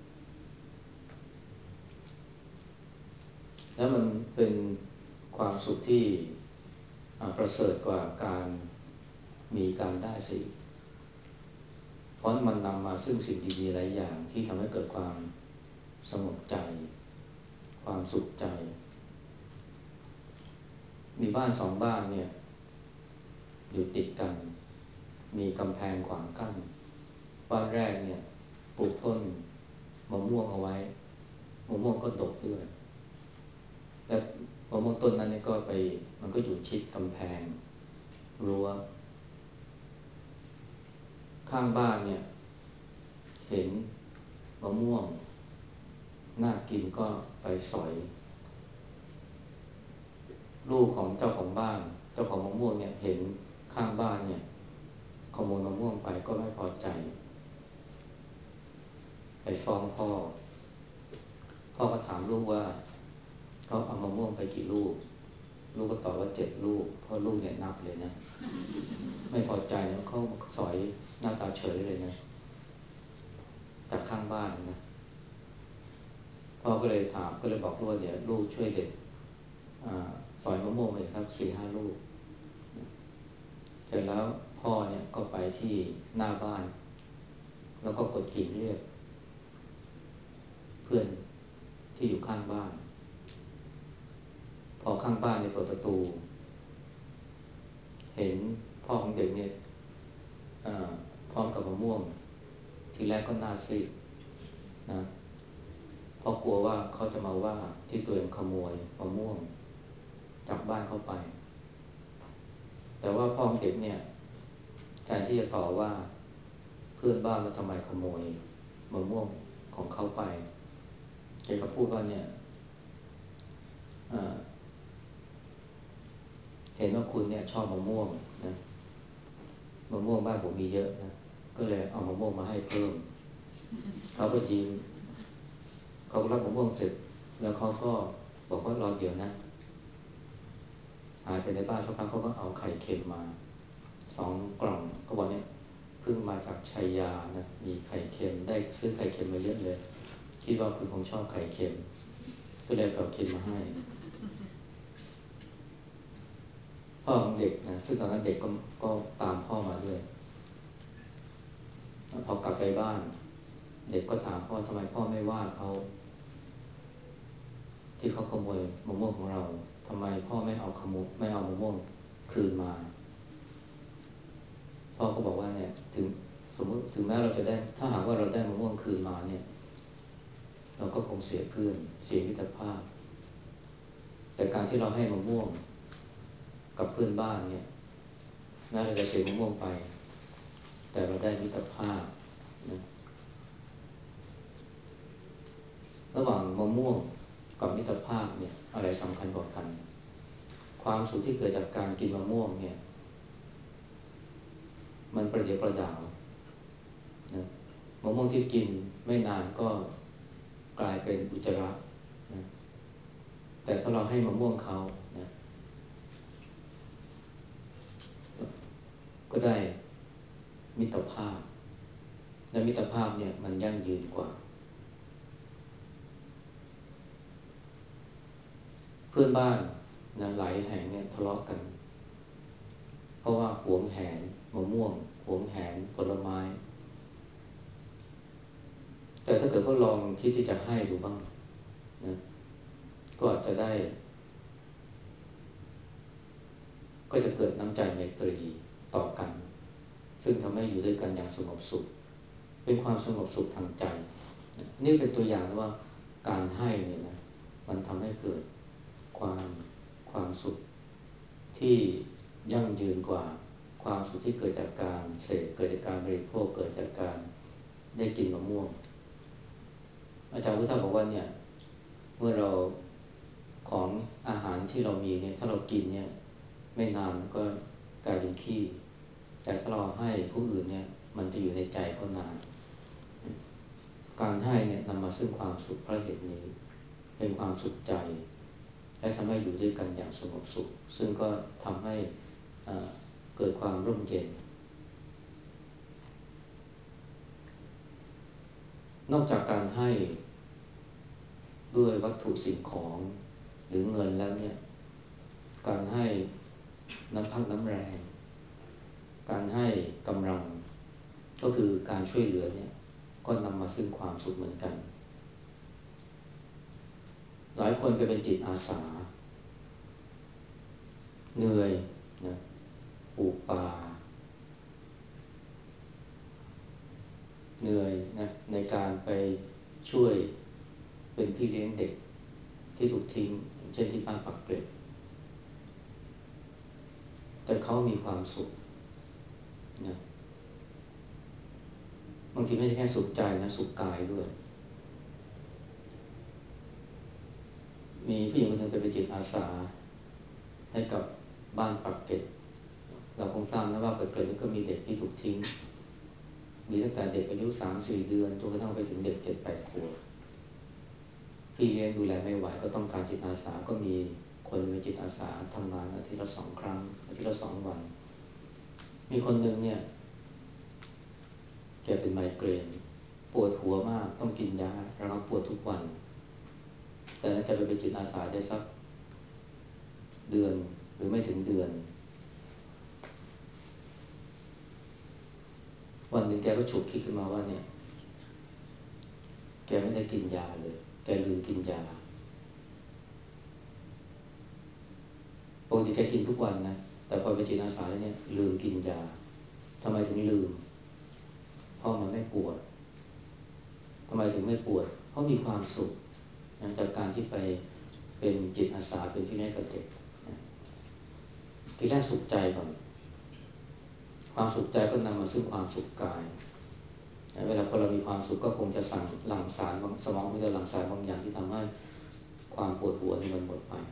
แล้วมันเป็นความสุขที่ประเสริฐกว่าการมีการได้สิเพราะมันนำมาซึ่งสิ่งดีๆหลายอย่างที่ทำให้เกิดความสงบใจความสุขใจมีบ้านสองบ้านเนี่ยอยู่ติดกันมีกำแพงขวางกั้นบ้านแรกเนี่ยปลูกต้นมะม่วงเอาไว้มะม่วงก็ดกด้วยแต่มะม่วงต้นนั้นเนี่ยก็ไปมันก็อยู่ชิดกำแพงรั้วข้างบ้านเนี่ยเห็นมะม่วงน่ากินก็ไปสอยลูกของเจ้าของบ้านเจ้าของมะม่วงเนี่ยเห็นข้างบ้านเนี่ยขโมยมะม่วงไปก็ไม่พอใจไปฟ้องพ่อพ่อก็ถามลูกว่าเขาเอามะม่วงไปกี่ลูกลูกก็ตอบว่าเจ็ดลูกเพราะลูกเนี่ยนับเลยนะไม่พอใจเนี่ยเขาสอยหน้าตาเฉยเลยนะจากข้างบ้านนะพ่อก็เลยถามก็เลยบอกลูกว่าเดี๋ยวลูกช่วยเด็ดสอยมะม่วงไปสักสี่ห้าลูกเสร็จแล้วพ่อเนี่ยก็ไปที่หน้าบ้านแล้วก็กดกิ่งเรียกเพื่อนที่อยู่ข้างบ้านพอข้างบ้านเนี่ยเปิดประตูเห็นพ่อของเด็กเนี่ยพร้อมกับมะม่วงทีแรกก็น่าซีดนะเพราะกลัวว่าเขาจะมาว่าที่ตัวเองขโมยมะม่วงจากบ้านเขาไปแต่ว่าพ่อของเด็กเนี่ยแทนที่จะต่อว่าเพื่อนบ้านว่าทำไมขโมยมะม่วงของเขาไปแกก็พูดว่าเนี่ยเห็นว่าคุณเนี่ยชอบมะม่วงนะมะม่วงบ้านผมมีเยอะนะก็เลยเอามะม่วงมาให้เพิ่มเขาก็ยิ้มเขารับมะม่วงเสร็จแล้วเขาก็บอกว่ารอเดี๋ยวนะหายไปในบ้านสักพักเขาก็เอาไข่เค็มมาสองกล่องก็บอกเนี่ยเพิ่งมาจากชัยยานะมีไข่เค็มได้ซื้อไข่เค็มมาเยอะเลยคิดว่าคุณคงชอบไข่เค็มก็เลยเอาเค็มมาให้พ่อของเด็กนะซึ่งตอนนั้นเด็กก็ก็ตามพ่อมาด้วยพอกลับไปบ้านเด็กก็ถามพ่อทำไมพ่อไม่ว่าเขาที่เขาขโมยมะม่วงของเราทำไมพ่อไม่เอาขโมยไม่เอามะม่วงคืนมาพ่อก็บอกว่าเนี่ยถึงสมมติถึงแม้เราจะได้ถ้าหากว่าเราได้มะม่วงคืนมาเนี่ยเราก็คงเสียเพื่อนเสียมิตรภาพแต่การที่เราให้มะม่วงกับเพื่อนบ้านเนี่ยแม้เราจะเสียมะม่วงไปแต่เราได้มิตรภาพนะระหว่างมะม่วงกับมิตรภาพเนี่ยอะไรสำคัญกว่ากันความสุขที่เกิดจากการกินมะม่วงเนี่ยมันประเดี๋ยวประดาวนะมะม่วงที่กินไม่นานก็กลายเป็นอุจจาระนะแต่ถ้าเราให้มะม่วงเขานะก็ได้มิตรภาพและมิตรภาพเนี่ยมันยั่งยืนกว่าเพื่อนบ้านนะหลายแห่งเนี่ยทะเลาะกันเพราะว่าหวงแหนมะม่วงหวงแหนผลไม้แต่ถ้าเกิดเขาลองคิดที่จะให้ดูบ้างนะก็อาจจะได้ก็จะเกิดน้ำใจไมตรีต่อกันซึ่งทำให้อยู่ด้วยกันอย่างสงบสุขเป็นความสงบสุขทางใจนี่เป็นตัวอย่างว่าการให้เนี่ยนะมันทำให้เกิดความความสุขที่ยั่งยืนกว่าความสุขที่เกิดจากการเสพเกิดจากการบริโภคเกิดจากการได้กินมะม่วงอาจารย์พุทธาบอกว่าเนี่ยเมื่อเราของอาหารที่เรามีเนี่ยถ้าเรากินเนี่ยไม่นานก็กลายเป็นขี้แต่ถ้าเราให้ผู้อื่นเนี่ยมันจะอยู่ในใจเขานานการให้เนี่ยนำมาซึ่งความสุขเพราะเหตุนี้เป็นความสุขใจและทำให้อยู่ด้วยกันอย่างสงบสุขซึ่งก็ทำให้เกิดความร่มเย็นนอกจากการให้ด้วยวัตถุสิ่งของหรือเงินแล้วเนี่ยการให้น้ำพักน้ำแรงการให้กำลังก็คือการช่วยเหลือเนี่ยก็นำมาซึ่งความสุขเหมือนกันหลายคนไปเป็นจิตอาสาเหนื่อยนะปลูกป่าเหนื่อยนะในการไปช่วยเป็นพี่เลี้ยงเด็กที่ถูกทิ้งเช่นที่บ้านปักเกร็ดแต่เขามีความสุขนะบางทีไม่ใช่แค่สุขใจนะสุขกายด้วยมีผู้หญิงคนหนึ่งไปเป็นจิตอาสาให้กับบ้านปักเกร็ดเราคงทราบนะว่าปักเกร็ดนี่ก็มีเด็กที่ถูกทิ้งมีตั้งแต่เด็กอายุ สามถึงสี่ เดือนจนกระทั่งไปถึงเด็ก เจ็ดถึงแปด ขวบพี่เลี้ยงดูแลไม่ไหวก็ต้องการจิตอาสาก็มีคนเป็นจิตอาสาทำงานอาทิตย์ละสองครั้งอาทิตย์ละสองวันมีคนหนึ่งเนี่ยแกเป็นไมเกรนปวดหัวมากต้องกินยาระงับปวดทุกวันแต่น่าจะไปเป็นจิตอาสาได้สักเดือนหรือไม่ถึงเดือนวันหนึ่งแกก็ฉุกคิดขึ้นมาว่าเนี่ยแกไม่ได้กินยาเลยแกลืมกินยาปกติแกกินทุกวันนะแต่พอไปจิตอาสาแล้วเนี่ยลืมกินยาทำไมถึงลืมเพราะมันไม่ปวดทำไมถึงไม่ปวดเพราะมีความสุขจากการที่ไปเป็นจิตอาสาเป็นพี่เลี้ยงกับเด็กที่แรกสุขใจก่อนความสุขใจก็นำมาซึ่งความสุขกายเวลาพอเรามีความสุขก็คงจะสั่งหลั่งสารบางสมองคงจะหลั่งสารบางอย่างที่ทำให้ความปวดหัวนี่มันหมดไป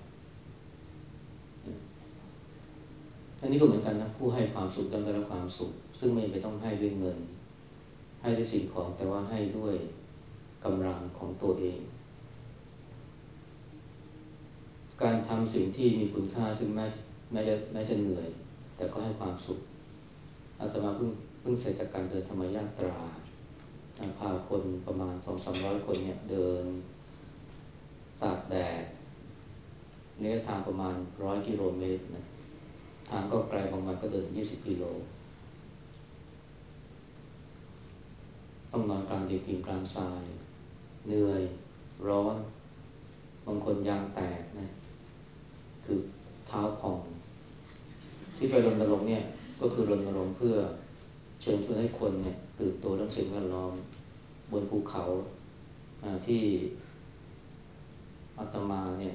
อันนี้ก็เหมือนกันนะผู้ให้ความสุขย่อมได้รับความสุขซึ่งไม่ไปต้องให้ด้วยเงินให้ด้วยสิ่งของแต่ว่าให้ด้วยกำลังของตัวเองการทำสิ่งที่มีคุณค่าซึ่งแม้แม้จะแม้จะเหนื่อยแต่ก็ให้ความสุขอาตมาเพิ่งเพิ่งเสร็จจากการเดินธรรมยาตราพาคนประมาณ สองถึงสามร้อย คนเนี่ยเดินตากแดดระยะทางประมาณหนึ่งร้อยกิโลเมตรนะทางก็ไกลบางวันก็เดินยี่สิบกิโลต้องนอนกลางดินกินกลางทรายเหนื่อยร้อนบางคนยางแตกนะคือเท้าพองที่ไปรณรงค์เนี่ยก็คือรณรงค์เพื่อเชิญชวนให้คนเนี่ยตื่นตัวเรื่องสิ่งแวดล้อมบนภูเขาที่อาตมาเนี่ย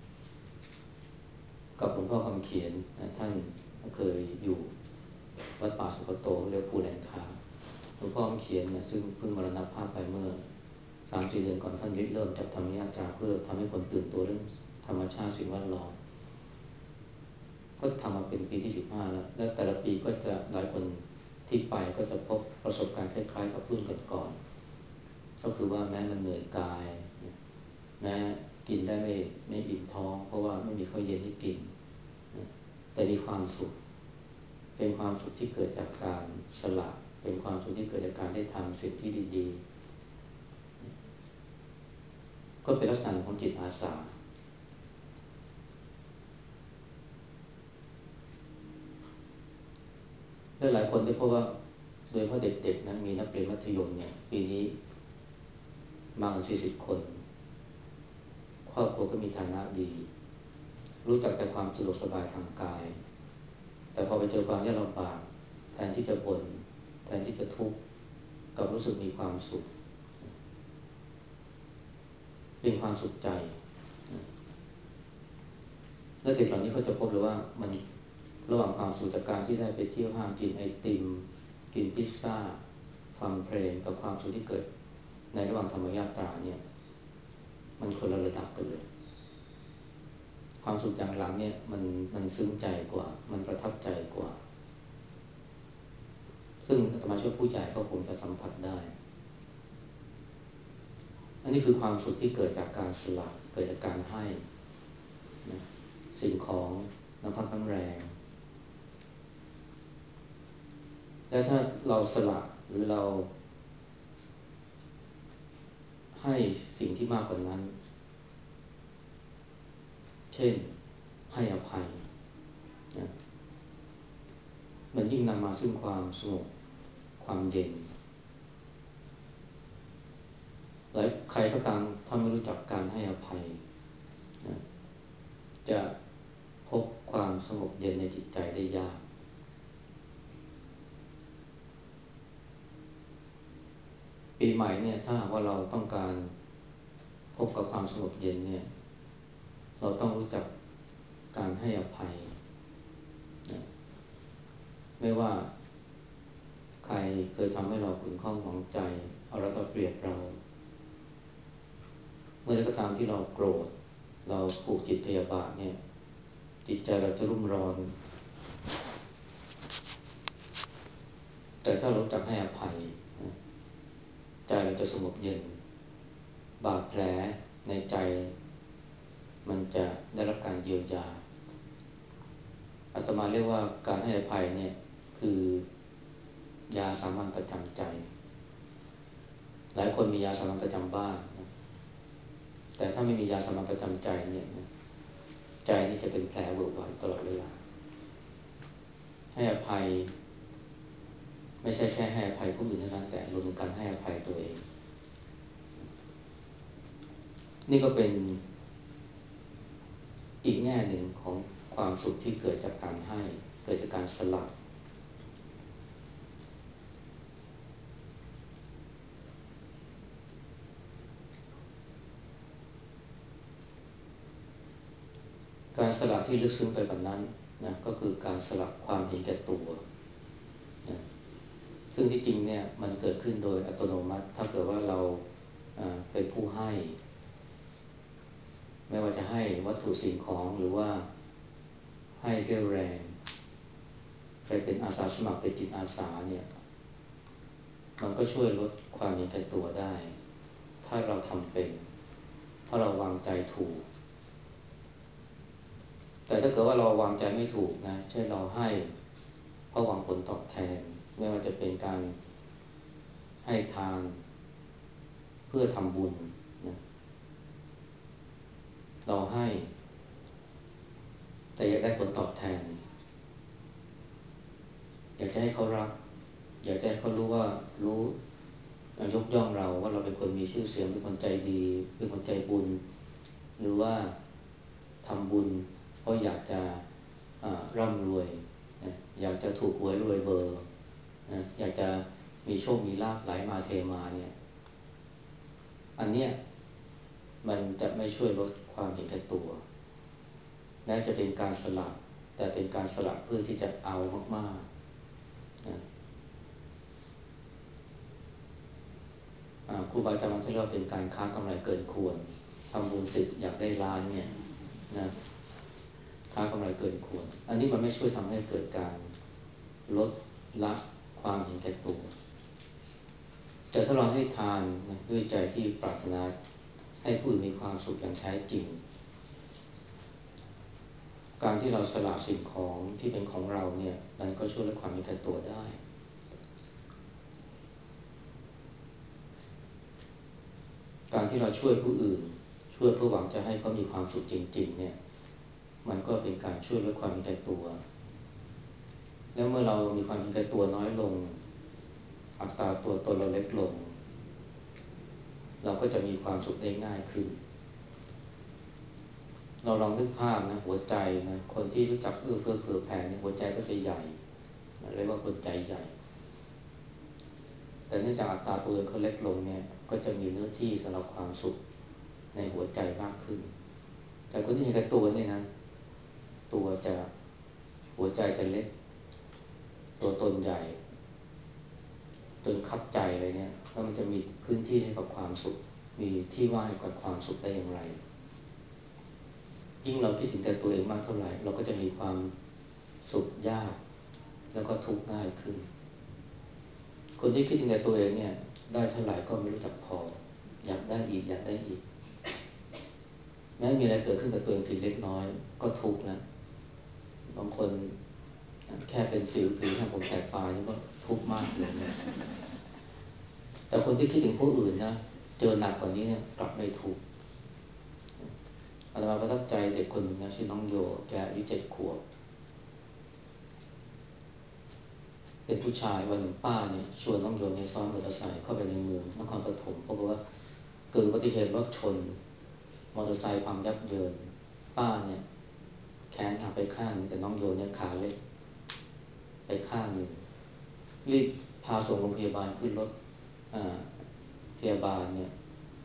กับหลวงพ่อคำเขียนท่านเคยอยู่วัดป่าสุกโตเรียกภูแลนคาหลวงพ่อคำเขียนเนี่ยซึ่งเพิ่งมรณภาพไปเมื่อ สามถึงสี่ เดือนก่อนท่านเริ่มจัดธรรมยาตราเพื่อทำให้คนตื่นตัวเรื่องธรรมชาติสิ่งแวดล้อมก็ทำมาเป็นปีที่สิบห้าแล้วและแต่ละปีก็จะหลายคนที่ไปก็จะพบประสบการณ์คล้ายๆกับรุ่นก่อนๆก็คือว่าแม้มันเหนื่อยกายแม้กินได้ไม่ไม่อิ่มท้องเพราะว่าไม่มีข้าวเย็นให้กินแต่มีความสุขเป็นความสุขที่เกิดจากการสละเป็นความสุขที่เกิดจากการได้ทำสิ่งที่ดีๆก็เป็นลักษณะของจิตอาสาหลายคนได้พบว่าโดยเฉพาะเด็กๆนะมีนักเรียนมัธยมเนี่ยปีนี้มากกว่าสี่สิบคนครอบครัวก็มีฐานะดีรู้จักแต่ความสะดวกสบายทางกายแต่พอไปเจอความยากลำบากแทนที่จะบ่นแทนที่จะทุกข์กลับรู้สึกมีความสุขเป็นความสุขใจและเด็กเหล่านี้เขาจะพบเลยว่ามันระหว่างความสุขจากการที่ได้ไปเที่ยวห้างกินไอติมกินพิซซ่าฟังเพลงกับความสุขที่เกิดในระหว่างธรรมยาตราเนี่ยมันคนละระดับกันเลยความสุขอย่างหลังเนี่ยมันมันซึ้งใจกว่ามันประทับใจกว่าซึ่งอาตมาช่วยผู้ใหญ่ก็คงจะสัมผัสได้อันนี้คือความสุขที่เกิดจากการสละเกิดจากการให้นะสิ่งของน้ำพักน้ำแรงและถ้าเราสละหรือเราให้สิ่งที่มากกว่านั้นเช่นให้อภัยนะมันยิ่งนำมาซึ่งความสงบความเย็นหลายใครก็ตามถ้าไม่รู้จักการให้อภัยนะจะพบความสงบเย็นในจิตใจได้ยากปีใหม่เนี่ยถ้าว่าเราต้องการพบกับความสงบเย็นเนี่ยเราต้องรู้จักการให้อภัยนะไม่ว่าใครเคยทำให้เราขุ่นข้องหมองใจเอาแล้วก็เปรียบเราเมื่อใดก็ตามที่เราโกรธเราผูกจิตพยาบาทเนี่ยจิตใจเราจะรุ่มร้อนแต่ถ้าเรารู้จักให้อภัยใจเราจะสงบเย็นบาดแผลในใจมันจะได้รับการเยียวยาอาตมาเรียกว่าการให้อภัยเนี่ยคือยาสามัญประจำใจหลายคนมียาสามัญประจำบ้านนะแต่ถ้าไม่มียาสามัญประจำใจเนี่ยใจนี่จะเป็นแผลเวอะหวะตลอดเวลาให้อภัยไม่ใช่แค่ให้อภัยผู้อื่นเท่านั้นแต่รวมถึงการให้อภัยตัวเองนี่ก็เป็นอีกแง่หนึ่งของความสุขที่เกิดจากการให้เกิดจากการสละการสละที่ลึกซึ้งไปกว่านั้นนะก็คือการสละความเห็นแก่ตัวนะซึ่งที่จริงเนี่ยมันเกิดขึ้นโดยอัตโนมัติถ้าเกิดว่าเราเป็นผู้ให้ไม่ว่าจะให้วัตถุสิ่งของหรือว่าให้ด้วยแรงไปเป็นอาสาสมัครเป็นจิตอาสาเนี่ยมันก็ช่วยลดความเห็นแก่ตัวได้ถ้าเราทำเป็นถ้าเราวางใจถูกแต่ถ้าเกิดว่าเราวางใจไม่ถูกนะเช่นเราให้เพราะหวังผลตอบแทนไม่ว่าจะเป็นการให้ทานเพื่อทำบุญนะเราให้แต่อยากได้ผลตอบแทนอยากจะให้เขารักอยากจะให้เขารู้ว่ารู้ยกย่องเราว่าเราเป็นคนมีชื่อเสียงเป็นคนใจดีเป็นคนใจบุญหรือว่าทำบุญเพราะอยากจะร่ำรวยนะอยากจะถูกหวยรวยเบอร์นะอยากจะมีโชคมีลาภไหลมาเทมาเนี่ยอันเนี้ยมันจะไม่ช่วยลดความเห็นแก่ตัวแม้จะเป็นการสละแต่เป็นการสละเพื่อที่จะเอามากๆนะครูบาอาจารย์ท่านเรียกว่าเป็นการค้ากำไรเกินควรทำบุญสิบอยากได้ล้านเนี่ยนะค้ากำไรเกินควรอันนี้มันไม่ช่วยทำให้เกิดการลดละความเห็นแก่ตัวแต่ถ้าเราให้ทานนะด้วยใจที่ปรารถนาให้ผู้อื่นมีความสุขอย่างแท้จริงการที่เราสละสิ่งของที่เป็นของเราเนี่ยมันก็ช่วยลดความเห็นแก่ตัวได้การที่เราช่วยผู้อื่นช่วยเพื่อหวังจะให้เขามีความสุขจริงๆเนี่ยมันก็เป็นการช่วยลดความเห็นแก่ตัวแล้วเมื่อเรามีความเห็นแก่ตัวน้อยลงอัตราตัวตนเราเล็กลงเราก็จะมีความสุขได้ง่ายขึ้นเราลองนึกภาพนะหัวใจนะคนที่รู้จักเอื้อเฟื้อเผื่อแผ่เนี่ยหัวใจก็จะใหญ่เรียกว่าคนใจใหญ่แต่เนื่องจากอัตราตัวเขาเล็กลงเนี่ยก็จะมีเนื้อที่สำหรับความสุขในหัวใจมากขึ้นแต่คนที่เห็นแก่ตัวเนี่ยนะตัวจะหัวใจจะเล็กตัวตนใหญ่จนคับใจเลยเนี่ยแล้วมันจะมีพื้นที่ให้กับความสุขมีที่ว่างให้กับความสุขได้อย่างไรยิ่งเราคิดถึงแต่ตัวเองมากเท่าไหร่เราก็จะมีความสุขยากแล้วก็ทุกข์ง่ายขึ้นคนที่คิดถึงแต่ตัวเองเนี่ยได้เท่าไหร่ก็ไม่รู้จักพออยากได้อีกอยากได้อีกแม้มีอะไรเกิดขึ้นกับตัวเองเพียงเล็กน้อยก็ทุกข์นะบางคนแค่เป็นสิวผิวแห้งผมแตกปลายนี่ก็ทุกข์มากเลยนะแต่คนที่คิดถึงผู้อื่นนะเจอหนักกว่านี้เนี่ยกลับไม่ทุกข์อาตมาประทับใจเด็กคนหนึ่งนะชื่อน้องโยแกอายุเจ็ดขวบเป็นผู้ชายวันหนึ่งป้าเนี่ยชวนน้องโยเนี่ยซ้อนมอเตอร์ไซค์เข้าไปในเมืองนครปฐมปรากฏว่าเกิดอุบัติเหตุรถชนมอเตอร์ไซค์พังยับเยินป้าเนี่ยแขนหักไปข้างนึงแต่น้องโยเนี่ยขาเล็กไปข้างหนึ่งรีบพาส่งโรงพยาบาลขึ้นรถพยาบาลเนี่ย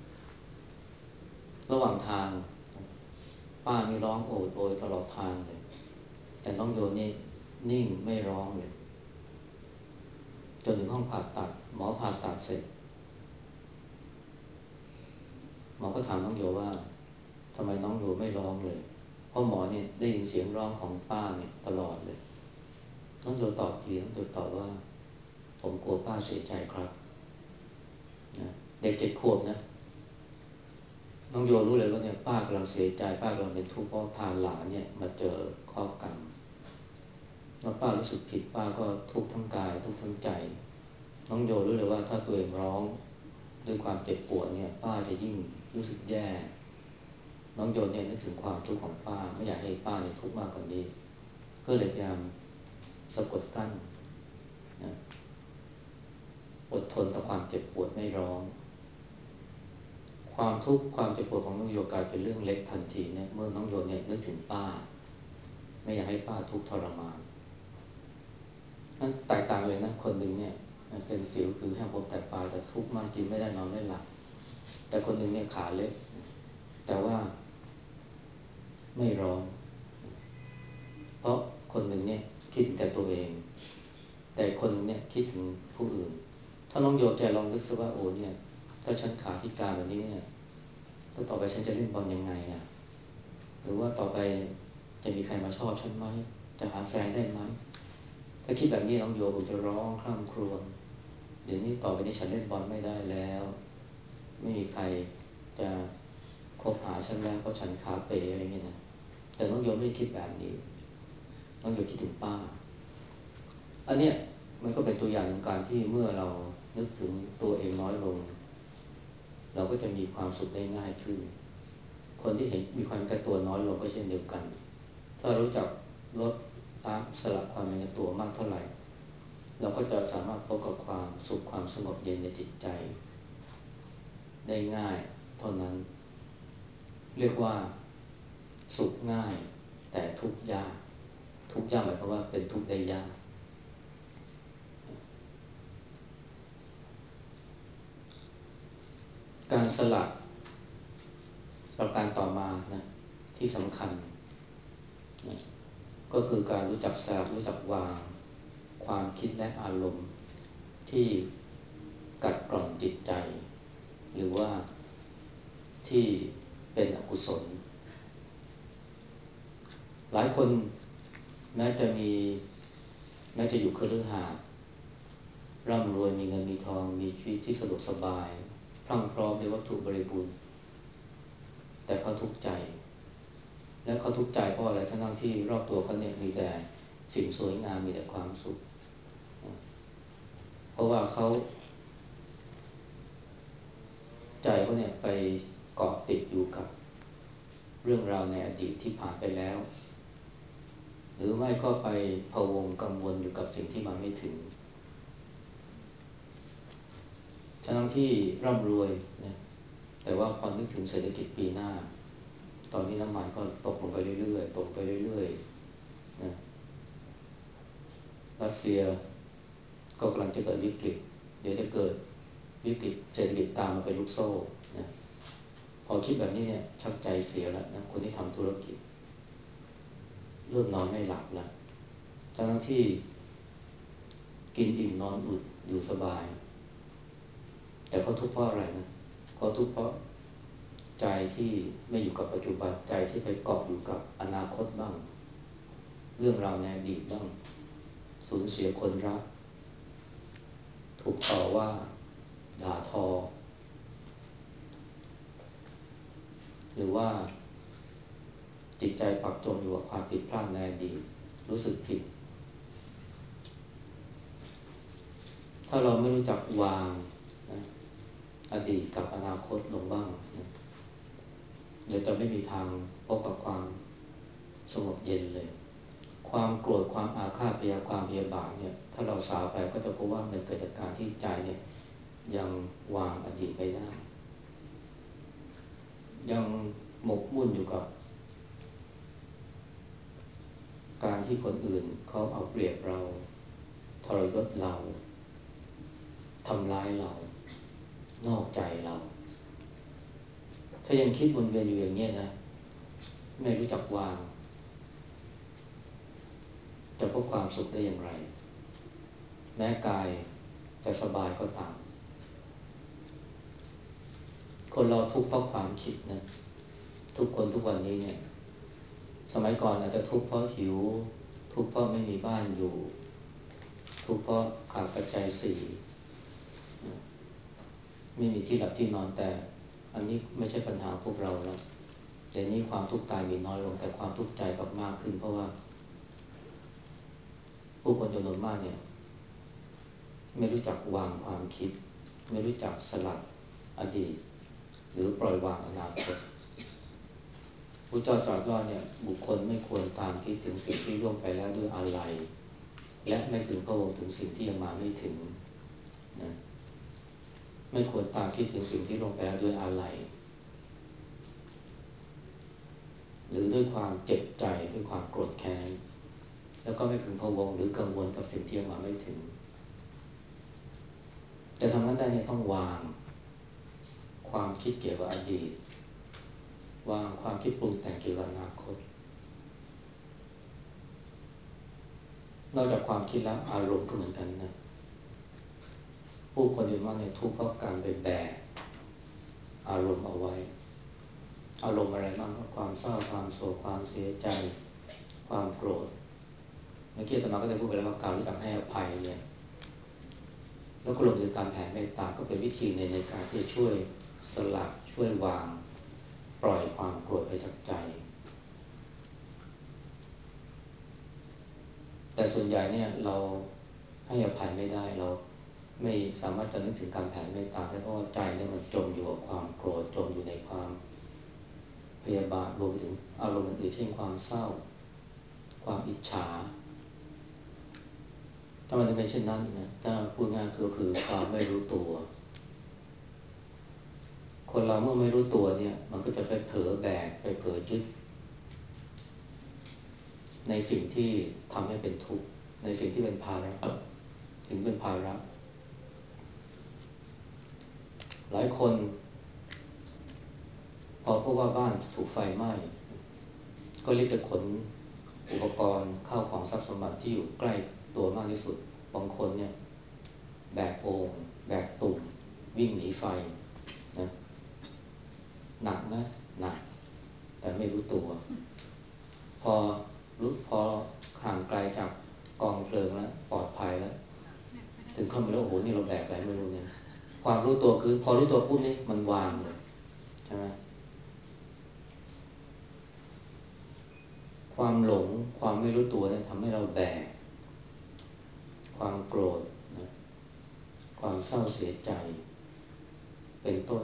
ระหว่างทางป้ามีร้องโอดโอยตลอดทางเลยแต่น้องโยนี่นิ่งไม่ร้องเลยจนถึงห้องผ่าตัดหมอผ่าตัดเสร็จหมอก็ถามน้องโยว่าทำไมน้องโยไม่ร้องเลยเพราะหมอเนี่ยได้ยินเสียงร้องของป้าเนี่ยตลอดเลยน้องโยตอบทีน้องโยตอบว่าผมกลัวป้าเสียใจครับนะเด็กเจ็ดขวบนะน้องโยรู้เลยว่าเนี่ยป้ากำลังเสียใจป้ากำลังเป็นทุกข์เพราะพาหลานเนี่ยมาเจอข้อกรรมแล้วป้ารู้สึกผิดป้าก็ทุกข์ทั้งกายทุกข์ทั้งใจน้องโยรู้เลยว่าถ้าตัวเองร้องด้วยความเจ็บปวดเนี่ยป้าจะยิ่งรู้สึกแย่น้องโยเนี่ยนึกถึงความทุกข์ของป้าไม่อยากให้ป้าเนี่ยทุกข์มากกว่านี้ก็เลยพยายามสะกดกั้นนะอดทนต่อความเจ็บปวดไม่ร้องความทุกข์ความเจ็บปวดของน้องโยกลายเป็นเรื่องเล็กทันทีเนี่ยเมื่อน้องโยเนี่ยนึกถึงป้าไม่อยากให้ป้าทุกข์ทรมานนั่นแตกต่างเลยนะคนหนึ่งเนี่ยเป็นสิวผิวแห้งผมแตกปลายแต่ทุกข์มากกินไม่ได้นอนไม่หลับแต่คนหนึ่งเนี่ยขาเล็กแต่ว่าไม่ร้องเพราะคนหนึ่งเนี่ยคิดถึงแต่ตัวเองแต่คนหนึ่งเนี่ยคิดถึงผู้อื่นถ้าน้องโยแกลองนึกซะว่าโอ้เนี่ยถ้าฉันขาพิการแบบนี้เนี่ยแล้วต่อไปฉันจะเล่นบอลยังไงอ่ะหรือว่าต่อไปจะมีใครมาชอบฉันไหมจะหาแฟนได้ไหมถ้าคิดแบบนี้น้องโยคงจะร้องคร่ำครวญเดี๋ยวนี้ต่อไปนี้ฉันเล่นบอลไม่ได้แล้วไม่มีใครจะคบหาฉันแล้วเพราะฉันขาเป๋อะไรเงี้ยนะแต่น้องโยไม่คิดแบบนี้น้องโยคิดถึงป้าอันเนี้ยมันก็เป็นตัวอย่างของการที่เมื่อเรานึกถึงตัวเองน้อยลงเราก็จะมีความสุขได้ง่ายขึ้นคนที่เห็นมีความแก่ตัวน้อยลงก็เช่นเดียวกันถ้ารู้จักลดละสละความเป็นตัวมากเท่าไหร่เราก็จะสามารถพบกับความสุขความสงบเย็นในจิตใจได้ง่ายเท่านั้นเรียกว่าสุขง่ายแต่ทุกข์ยากทุกข์ยากหมายความว่าเป็นทุกข์ได้ยากการสละประการต่อมานะที่สำคัญนะก็คือการรู้จักสละรู้จักวางความคิดและอารมณ์ที่กัดกร่อนจิตใจหรือว่าที่เป็นอกุศลหลายคนแม้จะมีแม้จะอยู่คฤหาสน์ร่ำรวยมีเงินมีทองมีชีวิตที่สะดวกสบายพรั่งพร้อมด้วยวัตถุบริบูรณ์แต่เขาทุกข์ใจแล้วเขาทุกข์ใจเพราะอะไรทั้งที่รอบตัวเขาเนี่ยมีแต่สิ่งสวยงามมีแต่ความสุขเพราะว่าเขาใจเขาเนี่ยไปเกาะติดอยู่กับเรื่องราวในอดีตที่ผ่านไปแล้วหรือไม่ก็ไปพะวงกังวลอยู่กับสิ่งที่มาไม่ถึงทั้งที่ร่ำรวยนะแต่ว่าพอนึกถึงเศรษฐกิจปีหน้าตอนนี้น้ำมันก็ตกลงไปเรื่อยๆตกไปเรื่อยๆนะรัสเซียก็กำลังจะเกิดวิกฤตเดี๋ยวจะเกิดวิกฤตเศรษฐกิจตามมาเป็นลูกโซ่นะพอคิดแบบนี้เนี่ยชักใจเสียแล้วนะคนที่ทำธุรกิจเริ่มนอนไม่หลับแล้วทั้งที่กินอิ่มนอนอุดอยู่สบายแต่เขาทุกข์เพราะอะไรนะเขาทุกข์เพราะใจที่ไม่อยู่กับปัจจุบันใจที่ไปเกาะอยู่กับอนาคตบ้างเรื่องราวในอดีตบ้างสูญเสียคนรักถูกต่อว่าด่าทอหรือว่าจิตใจปักจมอยู่กับความผิดพลาดในอดีตรู้สึกผิดถ้าเราไม่รู้จักวางนะอดีตกับอนาคตลงบ้างนะเดี๋ยวจะไม่มีทางพบกับความสงบเย็นเลยความโกรธความอาฆาตพยาความพยาบาทเนี่ยถ้าเราสาวไปก็จะพบว่ามันเกิดจากการที่ใจเนี่ยยังวางอดีตไปได้ยังหมกมุ่นอยู่กับการที่คนอื่นเขาเอาเปรียบเราทรยศเราทำร้ายเรานอกใจเราถ้ายังคิดวนเวียนอยู่อย่างนี้นะไม่รู้จักวางจะพบความสุขได้อย่างไรแม้กายจะสบายก็ตามคนเราทุกข์เพราะความคิดนะทุกคนทุกวันนี้เนี่ยสมัยก่อนอาจจะทุกข์เพราะหิวทุกข์เพราะไม่มีบ้านอยู่ทุกข์เพราะขาดปัจจัยสี่ไม่มีที่หลับที่นอนแต่อันนี้ไม่ใช่ปัญหาพวกเราแล้วเดี๋ยวนี้ความทุกข์กายมีน้อยลงแต่ความทุกข์ใจกลับมากขึ้นเพราะว่าผู้คนจำนวนมากเนี่ยไม่รู้จักวางความคิดไม่รู้จักสลัดอดีตหรือปล่อยวางอนาคตพระเจ้าตรัสว่าเนี่ยบุคคลไม่ควรตามคิดถึงสิ่งที่ล่วงไปแล้วด้วยอาลัยและไม่พึงพะวงถึงสิ่งที่ยังมาไม่ถึงนะไม่ควรตามคิดถึงสิ่งที่ล่วงไปแล้วด้วยอาลัยหรือด้วยความเจ็บใจด้วยความโกรธแค้นแล้วก็ไม่พึงพะวงหรือกังวลกับสิ่งที่ยังมาไม่ถึงจะทำนั้นได้เนี่ยต้องวางความคิดเกี่ยวกับอดีตวางความคิดปรุงแต่งเกี่ยวกับอนาคตนอกจากความคิดแล้วอารมณ์ก็เหมือนกันนะผู้คนจำนวนมากเนี่ยทุกข์เพราะการไปแบกอารมณ์เอาไว้อารมณ์อะไรบ้างก็ความเศร้าความโศกความเสียใจความโกรธเมื่อกี้อาตมาก็ได้พูดไปแล้วว่าการรู้จักให้อภัยเนี่ยแล้วก็รวมถึงการแผ่เมตตาก็เป็นวิธีในในการที่จะช่วยสลัดช่วยวางปล่อยความโกรธไปจากใจแต่ส่วนใหญ่เนี่ยเราให้อภัยไม่ได้เราไม่สามารถจะนึกถึงการแผ่เมตตาได้เพราะว่าใจเนี่ยมันจมอยู่กับความโกรธจมอยู่ในความพยาบาทรวมไปถึงอารมณ์อื่นๆเช่นความเศร้าความอิจฉาถ้ามันจะเป็นเช่นนั้นนะถ้าพูดง่ายก็คือความไม่รู้ตัวคนเราเมื่อไม่รู้ตัวเนี่ยมันก็จะไปเผลอแบกไปเผลอยึดในสิ่งที่ทำให้เป็นทุกข์ในสิ่งที่เป็นภาระถึงเป็นภาระหลายคนพอพบว่าบ้านถูกไฟไหม้ก็รีบไปขนอุปกรณ์ข้าวของทรัพย์สมบัติที่อยู่ใกล้ตัวมากที่สุดบางคนเนี่ยแบกโอ่งแบกตุ่มวิ่งหนีไฟนะหนักนะหนักแต่ไม่รู้ตัวพอรู้พอห่างไกลจากกองเพลิงแล้วปลอดภัยแล้วถึงเข้ามาแล้วโอ้โหนี่เราแบกอะไรไม่รู้เนี่ยความรู้ตัวคือพอรู้ตัวปุ๊บนี่มันวางเลยใช่ไหมความหลงความไม่รู้ตัวเนี่ยทำให้เราแบกความโกรธนะความเศร้าเสียใจเป็นต้น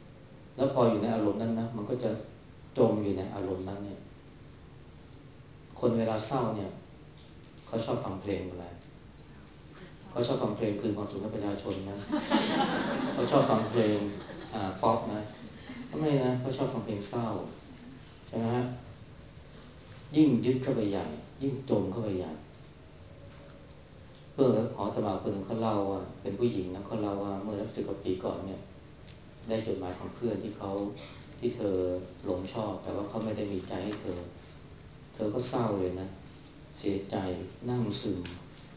แล้วพออยู่ในอารมณ์นั้นนะมันก็จะจมอยู่ในอารมณ์นั้นเนี่ยคนเวลาเศร้าเนี่ยเขาชอบฟังเพลงอะไรเขาชอบฟังเพลงคืนความสุขให้ประชาชนนะเขาชอบฟังเพลงอ่าป๊อปนะทำไมนะเขาชอบฟังเพลงเศร้าใช่ไหมฮะยิ่งยึดเข้าไปใหญ่ยิ่งจมเข้าไปใหญ่เพื่อนขอตมาคนหนึ่งเขาเล่าว่าเป็นผู้หญิงนะเขาเล่าว่าเมื่อสักสิบกว่าปีก่อนเนี่ยได้จดหมายของเพื่อนที่เขาที่เธอหลงชอบแต่ว่าเขาไม่ได้มีใจให้เธอเธอก็เศร้าเลยนะเสียใจนั่งซึม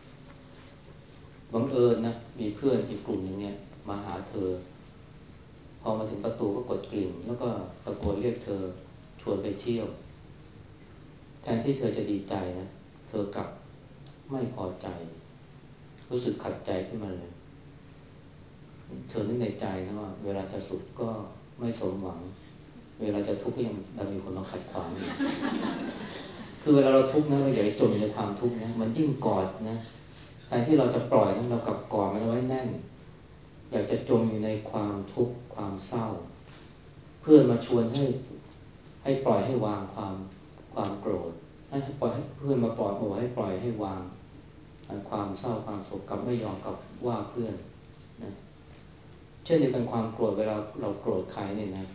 บังเอิญนะมีเพื่อนอีกกลุ่มหนึ่งเนี่ยมาหาเธอพอมาถึงประตูก็กดกริ่งแล้วก็ตะโกนเรียกเธอชวนไปเที่ยวแทนที่เธอจะดีใจนะเธอกลับไม่พอใจรู้สึกขัดใจขึ้นมาเลยเธอนึกในใจนะว่าเวลาจะสุขก็ไม่สมหวังเวลาจะทุกข์ก็ยังดันมีคนมาขัดขวางคือเวลาเราทุกข์นะเราอย่าไปจมอยู่ในความทุกข์นะมันยิ่งกอดนะแทนที่เราจะปล่อยนะเรากลับกอดมันไว้แน่นอยากจะจมอยู่ในความทุกข์ความเศร้าเพื่อนมาชวนให้ให้ปล่อยให้วางความความโกรธให้ปล่อยให้เพื่อนมาปล่อยโอ้ให้ปล่อยให้วางความเศร้าความโศกกับไม่ยอมกับว่าเพื่อนนะเช่นเดียวกันความโกรธเวลาเราโกรธใครเนี่ยนะ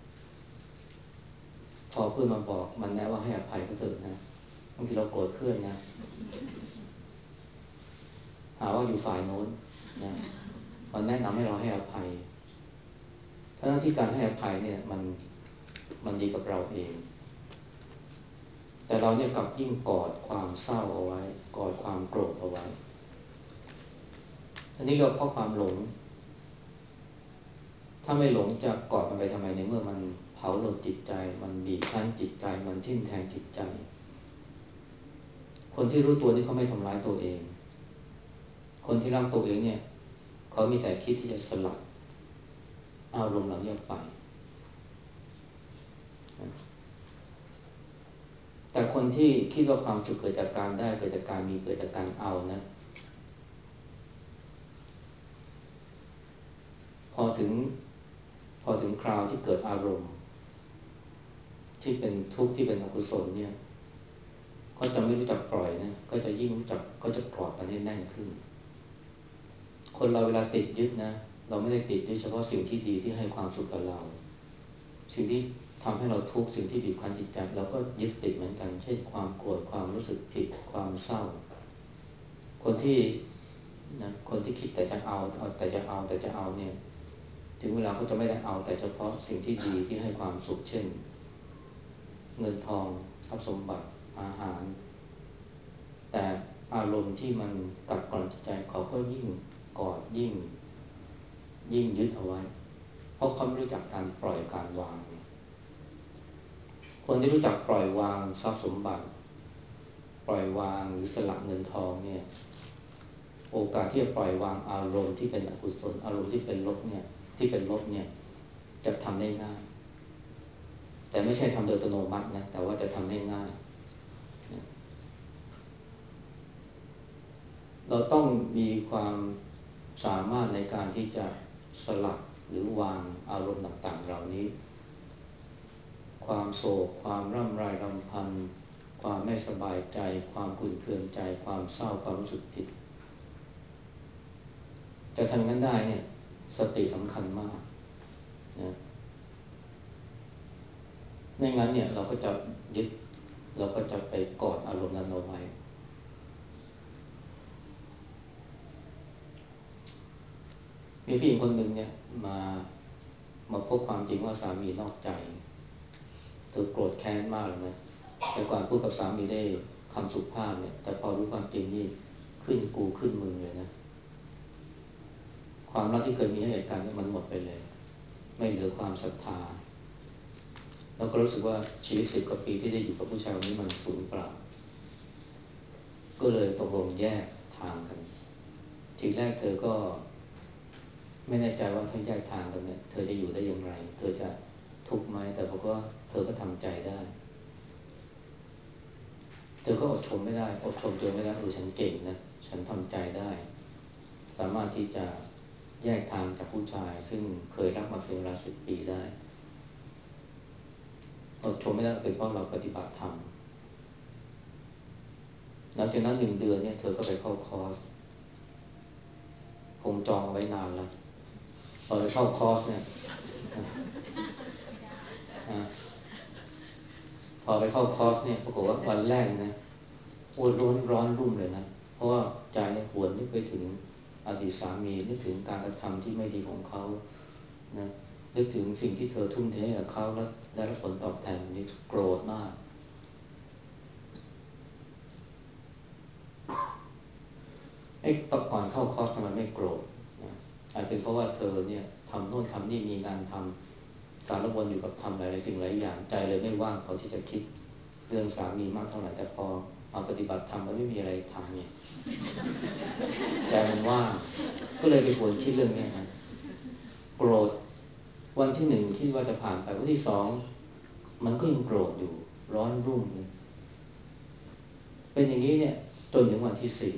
พอเพื่อนมาบอกมันแนะว่าให้อภัยก็เถอะนะบางทีเราโกรธเพื่อนนะหาว่าอยู่ฝ่ายโน้นนะมันแนะนำให้เราให้อภัยทั้งที่การให้อภัยเนี่ยมันมันดีกับเราเองแต่เราเนี่ยกลับยิ่งกอดความเศร้าเอาไว้กอดความโกรธเอาไว้อันนี้ก็เพราะความหลงถ้าไม่หลงจะกอดมันไปทำไมในเมื่อมันเผาลนจิตใจมันบีบคั้นจิตใจมันทิ่มแทงจิตใจคนที่รู้ตัวนี่เขาไม่ทำร้ายตัวเองคนที่รักตัวเองเนี่ยเขามีแต่คิดที่จะสลัดอารมณ์เหล่านี้ออกไปแต่คนที่คิดว่าความสุขเกิดจากการได้เกิดจากการมีเกิดจากการเอานะพอถึงพอถึงคราวที่เกิดอารมณ์ที่เป็นทุกข์ที่เป็นอกุศลเนี่ยก็จะไม่รู้จักปล่อยนะก็จะยิ่งรู้จักก็จะกอดกันให้แน่นขึ้นคนเราเวลาติดยึดนะเราไม่ได้ติดยึดเฉพาะสิ่งที่ดีที่ให้ความสุขกับเราสิ่งที่ทำให้เราทุกข์สิ่งที่บีบคั้นจิตใจเราก็ยึดติดเหมือนกันเช่นความโกรธความรู้สึกผิดความเศร้าคนที่นะคนที่คิดแต่จะเอาเอาแต่จะเอาแต่จะเอาเนี่ยถึงเวลาเขาจะไม่ได้เอาแต่เฉพาะสิ่งที่ดีที่ให้ความสุขเช่นเงินทองทรัพย์สมบัติอาหารแต่อารมณ์ที่มันกัดกร่อนจิตใจเขาก็ยิ่งกอดยิ่งยิ่งยึดเอาไว้เพราะเขาไม่รู้จักการปล่อยการวางคนที่รู้จักปล่อยวางทรัพย์สมบัติปล่อยวางหรือสละเงินทองเนี่ยโอกาสที่จะปล่อยวางอารมณ์ที่เป็นอกุศลอารมณ์ที่เป็นลบเนี่ยที่เป็นลบเนี่ยจะทำได้ง่ายแต่ไม่ใช่ทำโดยอัตโนมัตินะแต่ว่าจะทำได้ง่ายเราต้องมีความสามารถในการที่จะสลัดหรือวางอารมณ์ต่างๆเหล่านี้ความโศกความร่ำไรรำพันความไม่สบายใจความขุ่นเคืองใจความเศร้าความรู้สึกผิดจะทำงั้นได้เนี่ยสติสำคัญมากนะไม่งั้นเนี่ยเราก็จะยึดเราก็จะไปกอดอารมณ์นั้นเอาไว้มีผู้หญิงคนหนึ่งเนี่ยมามาพบความจริงว่าสามีนอกใจเธอโกรธแค้นมากเลยนะแต่ก่อนพูดกับสามีได้คำสุภาพเนี่ยแต่พอรู้ความจริงนี่ขึ้นกูขึ้นมึงเลยนะความรักที่เคยมีให้แก่กันมันหมดไปเลยไม่เหลือความศรัทธาแล้วก็รู้สึกว่าชีวิตสิบกว่าปีที่ได้อยู่กับผู้ชายคนนี้มันสูญเปล่าก็เลยตกลงแยกทางกันทีแรกเธอก็ไม่แน่ใจว่าถ้าแยกทางกันเนี่ยเธอจะอยู่ได้อย่างไรเธอจะทุกข์ไหมแต่พอก็เธอก็ทำใจได้เธอก็อดทนไม่ได้อดทนตัวไม่ได้เออฉันเก่งนะฉันทำใจได้สามารถที่จะแยกทางจากผู้ชายซึ่งเคยรักมาเป็นเวลาสิบปีได้อดทนไม่ได้เป็นเพราะเราปฏิบัติธรรมหลังจากนั้นหนึ่งเดือนเนี่ยเธอก็ไปเข้าคอร์สคงจองเอาไว้นานแล้วพอไปเข้าคอร์สเนี่ยพอไปเข้าคอร์สเนี่ยปรากฏว่าวันแรกนะโอ้ร้อนร้อนรุ่มเลยนะเพราะว่าใจเนี่ยหวนนึกไปถึงอดีตสามีนึกถึงการกระทำที่ไม่ดีของเขานะนึกถึงสิ่งที่เธอทุ่มเทให้กับเขาแล้วได้รับผลตอบแทนนี่โกรธมากไอ้ตอนก่อนเข้าคอร์สทำไมไม่โกรธนะอาจเป็นเพราะว่าเธอเนี่ยทำโน่นทำนี่มีงานทำสารวนอยู่กับทำหลายสิ่งหลายอย่างใจเลยไม่ว่างพอที่จะคิดเรื่องสามีมากเท่าไหร่แต่พอมาปฏิบัติธรรมมันไม่มีอะไรทำเนี่ยใจมันว่างก็เลยไปหวนคิดเรื่องนี้นะโกรธวันที่หนึ่งคิดว่าจะผ่านไปวันที่สองมันก็ยังโกรธอยู่ร้อนรุ่มเลยเป็นอย่างนี้เนี่ยจนถึงวันที่สี่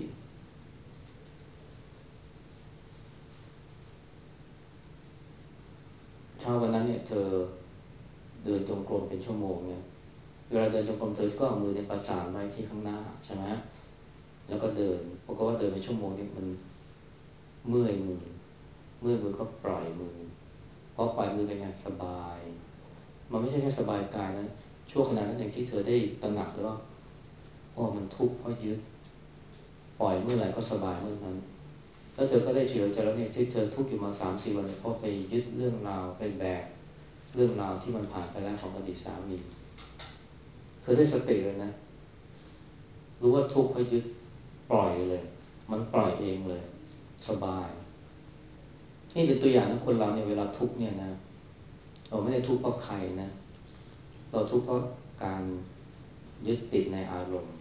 เช้าวันนั้นเนี่ยเธอเดินจงกรมเป็นชั่วโมงเนี่ยเวลาเดินจงกรมเธอก็เอามือเนี่ยประสานไว้ที่ข้างหน้าใช่ไหมแล้วก็เดินปรากฏว่าเดินเป็นชั่วโมงเนี่ยมันเมื่อยมือเมื่อยมือก็ปล่อยมือพอปล่อยมือเป็นไงสบายมันไม่ใช่แค่สบายกายนะช่วงขณะนั้นเองที่เธอได้ตระหนักเลยว่าโอ้มันทุกข์เพราะยึดปล่อยเมื่อไหร่ก็สบายเมื่อนั้นแล้วเธอก็ได้เฉลียวใจแล้วเนี่ยที่เธอทุกข์อยู่มาสามสี่วันเนี่ยเพราะไปยึดเรื่องราวไปแบกเรื่องราวที่มันผ่านไปแล้วของอดีตสามีเธอได้สติเลยนะรู้ว่าทุกข์เพราะยึดปล่อยเลยมันปล่อยเองเลยสบายนี่เป็นตัวอย่างนะคนเราเนี่ยเวลาทุกข์เนี่ยนะเราไม่ได้ทุกข์เพราะใครนะเราทุกข์เพราะการยึดติดในอารมณ์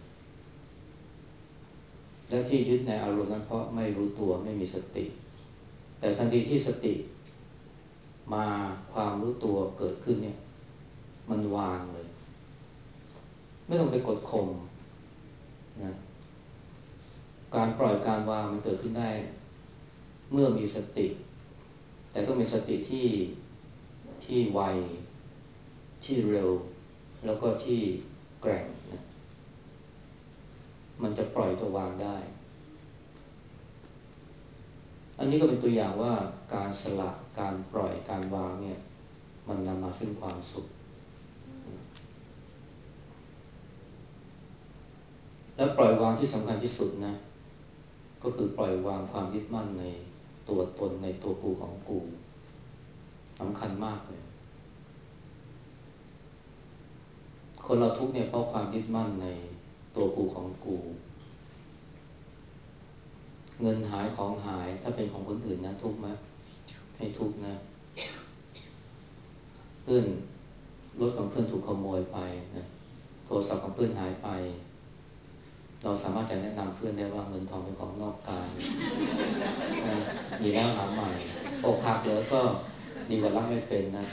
และที่ยึดในอารมณ์นั้นเพราะไม่รู้ตัวไม่มีสติแต่ทันทีที่สติมาความรู้ตัวเกิดขึ้นเนี่ยมันวางเลยไม่ต้องไปกดข่มนะการปล่อยการวางมันเกิดขึ้นได้เมื่อมีสติแต่ต้องมีสติที่ที่ไวที่เร็วแล้วก็ที่แกร่งนะมันจะปล่อยตัววางได้อันนี้ก็เป็นตัวอย่างว่าการสละการปล่อยการวางเนี่ยมันนำมาซึ่งความสุขและปล่อยวางที่สำคัญที่สุดนะก็คือปล่อยวางความยึดมั่นในตัวตนในตัวกูของกูสำคัญมากเลยคนเราทุกข์เนี่ยเพราะความยึดมั่นในตัวกูของกูเงินหายของหายถ้าเป็นของคนอื่นนะทุกข์ไหมไม่ทุกข์นะเพื่อนรถของเพื่อนถูกขโมยไปนะโทรศัพท์ของเพื่อนหายไปเราสามารถจะแนะนำเพื่อนได้ว่าเงินทองเป็นของนอกกายนะมีแล้วหาใหม่อกหักเลยก็ดีกว่ารับไม่เป็นนะ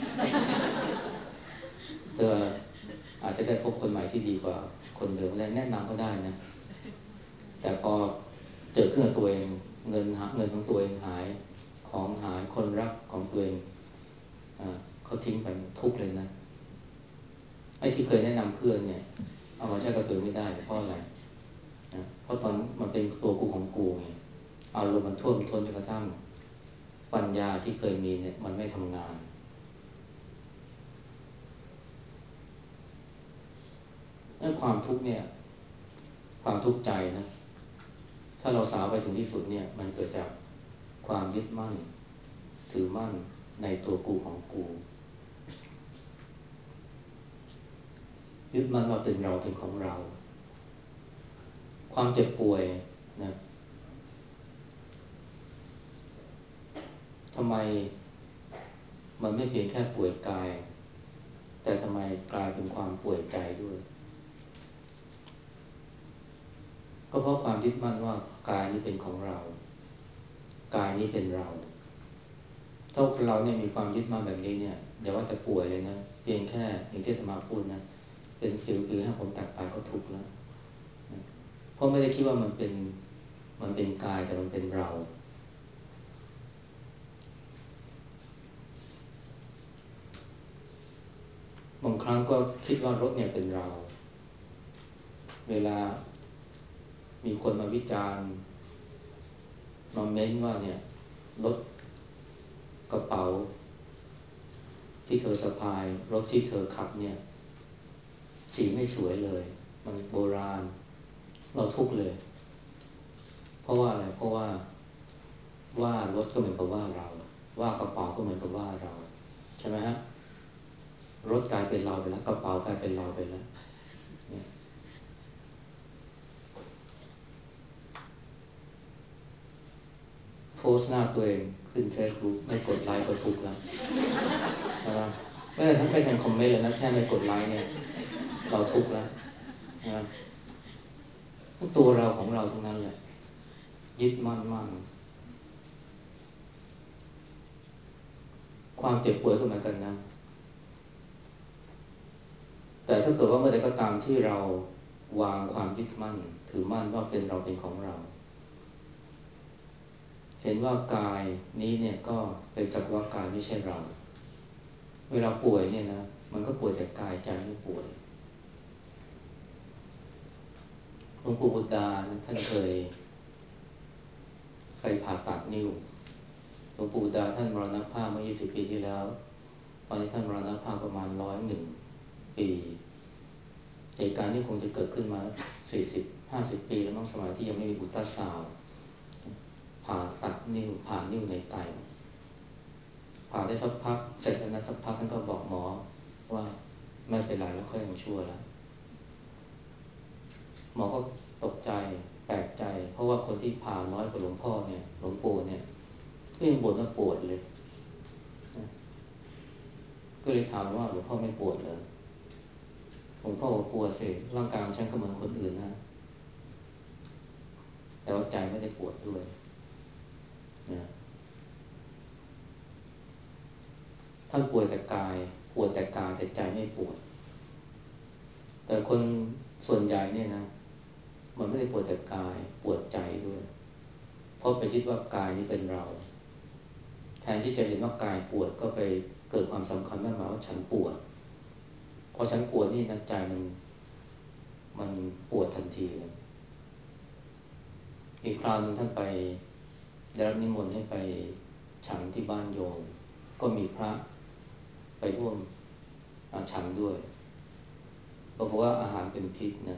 เธออาจจะได้พบคนใหม่ที่ดีกว่าคนเดิมและแนะนำก็ได้นะแต่พอเจอเครื่องตัวเองเงินเงินของตัวเองหายของหายคนรักของตัวเองเขาทิ้งไปทุกเลยนะไอ้ที่เคยแนะนำเพื่อนเนี่ยเอามาใช้กับตัวไม่ได้เพราะอะไรนะเพราะตอนมันเป็นตัวกูของกูไงอารมณ์มันท่วมท้นจนกระทั่งปัญญาที่เคยมีเนี่ยมันไม่ทำงานไอ้ความทุกข์เนี่ยความทุกข์ใจนะถ้าเราสาวไปถึงที่สุดเนี่ยมันเกิดจากความยึดมั่นถือมั่นในตัวกูของกูยึดมั่นว่าเป็นเราเป็นของเราความเจ็บป่วยนะทำไมมันไม่เพียงแค่ป่วยกายแต่ทำไมกลายเป็นความป่วยใจด้วยก็เพราะความยึดมั่นว่ากายนี้เป็นของเรากายนี้เป็นเราถ้าเราเนี่ยมีความยึดมั่นแบบนี้เนี่ยอย่าว่าแต่ป่วยเลยนะเพียงแค่อย่างที่อาตมาพูดนะเป็นสิวหรือให้ผมตัดไปก็ทุกข์แล้วเพราะไม่ได้คิดว่ามันเป็นมันเป็นกายแต่มันเป็นเราบางครั้งก็คิดว่ารถเนี่ยเป็นเราเวลามีคนมาวิจารณ์มาเม้นว่าเนี่ยรถกระเป๋าที่เธอสะพายรถที่เธอขับเนี่ยสีไม่สวยเลยมันโบราณเราทุกข์เลยเพราะว่าอะไรเพราะว่าว่ารถก็เหมือนกับว่าเราว่ากระเป๋าก็เหมือนกับว่าเราใช่ไหมฮะรถกลายเป็นเราไปแล้วกระเป๋ากลายเป็นเราไปแล้วเนี่ยโพสต์หน้าตัวเองขึ้น Facebook ไม่กดไลค์ก็ทุกข์แล้วใช่ไหมไม่ได้ไม่ทันคอมเมนต์เลยนะแค่ไม่กดไลค์เนี่ยเราทุกข์แล้วนะตัวเราของเราทั้งนั้นแหละยึดมั่นมั่นความเจ็บปวดก็เหมือนกันนะแต่ถ้าเกิดว่าเมื่อใดก็ตามที่เราวางความยึดมั่นถือมั่นว่าเป็นเราเป็นของเราเห็นว่ากายนี้เนี่ยก็เป็นสักว่ากายไม่ใช่เราเวลาป่วยเนี่ยนะมันก็ป่วยแต่กายใจไม่ป่วยหลวงปู่บุตรดาท่านเคยไปผ่าตัดนิ้วหลวงปู่บุตรดาท่านมรณภาพเมื่อยี่สิบปีที่แล้วตอนนี้ท่านมรณภาพประมาณร้อยหนึ่งปีเหตุการณ์นี้คงจะเกิดขึ้นมาสี่สิบห้าสิบปีแล้วมั้งสมัยที่ยังไม่มีอุลตราซาวด์ผ่าตัดนิ้วผ่านิ้วในไตผ่าได้สักพักเสร็จแล้วนะสักพักท่านก็บอกหมอว่าไม่เป็นไรแล้วค่อยยังชั่วแล้วหมอก็ตกใจแปลกใจเพราะว่าคนที่ผ่าน้อยกว่าหลวงพ่อเนี่ยหลวงปู่เนี่ยก็ยังบ่นว่าปวดเลยก็เลยถามว่าหลวงพ่อไม่ปวดเหรอหลวงพ่อบอกปวดสิร่างกายของฉันก็เหมือนคนอื่นนะแต่ว่าใจไม่ได้ปวดด้วยนะท่านป่วยแต่กายปวดแต่กายแต่ใจไม่ปวดแต่คนส่วนใหญ่เนี่ยนะมันไม่ได้ปวดแต่กายปวดใจด้วยเพราะไปคิดว่ากายนี้เป็นเราแทนที่จะเห็นว่ากายปวดก็ไปเกิดความสำคัญมากๆว่าฉันปวดพอฉันปวดนี่นะใจมันมันปวดทันทีเลยอีกคราวนึงท่านไปได้รับนิมนต์ให้ไปฉันที่บ้านโยมก็มีพระไปร่วมฉันด้วยบอกว่าอาหารเป็นพิษนะ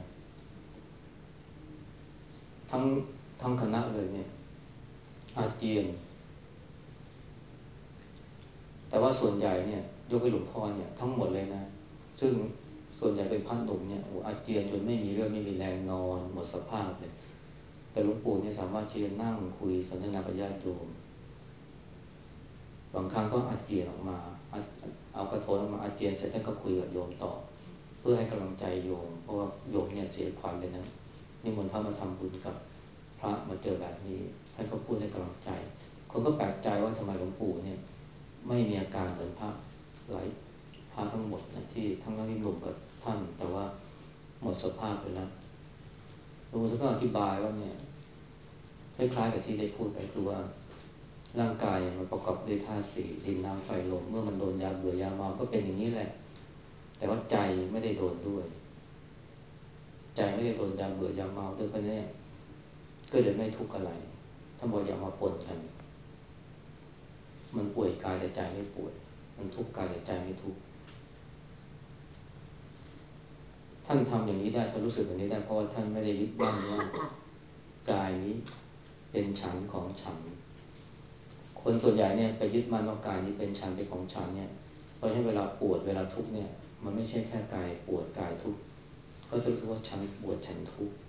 ทั้งทั้งคณะเลยเนี่ยอาเจียนแต่ว่าส่วนใหญ่เนี่ยยกให้หลวงพ่อเนี่ยทั้งหมดเลยนะซึ่งส่วนใหญ่เป็นพระหนุ่มเนี่ยอาเจียนจนไม่มีเรื่องไม่มีแรงนอนหมดสภาพเลยแต่หลวงปู่เนี่ยสามารถที่จะนั่งคุยสนทนากับญาติโยมบางครั้งก็อาเจียนออกมาเอากระโถนออกมาอาเจียนเสร็จแล้วก็คุยกับโยมต่อเพื่อให้กำลังใจโยมเพราะว่าโยมเนี่ยเสียขวัญเลยนะนิมนต์พระมาทำบุญกับพระมาเจอแบบนี้ให้เขาพูดให้กำลังใจคนก็แปลกใจว่าทำไมหลวงปู่เนี่ยไม่มีอาการเหมือนพระหลายพระทั้งหมดนะที่ทั้งนั้นที่หนุ่มกับท่านแต่ว่าหมดสภาพไปแล้วหลวงปู่ท่านก็อธิบายว่าเนี่ยคล้ายๆกับที่ได้พูดไปคือว่าร่างกายมันประกอบด้วยธาตุสี่ดินน้ำไฟลมเมื่อมันโดนยาเบื่อยาเมาก็เป็นอย่างนี้แหละแต่ว่าใจไม่ได้โดนด้วยใจไม่ได้โดนยาเบื่อยาเมาด้วยเพราะนี่ก็เลยไม่ทุกข์อะไรถ้าบอกอย่ามาปนกันมันป่วยกายแต่ใจไม่ป่วยมันทุกข์กายแต่ใจไม่ทุกข์ท่านทำอย่างนี้ได้ท่านรู้สึกอย่างนี้ได้เพราะว่าท่านไม่ได้ยึดมั่นว่ากายนี้เป็นฉันของฉันคนส่วนใหญ่เนี่ยไปยึดมั่นว่ากายนี้เป็นฉันเป็นของฉันเนี่ยเพราะฉะนั้นเวลาปวดเวลาทุกข์เนี่ยมันไม่ใช่แค่กายปวดกายทุกข์ก็จะรู้สึกว่าฉันปวดฉันทุกข์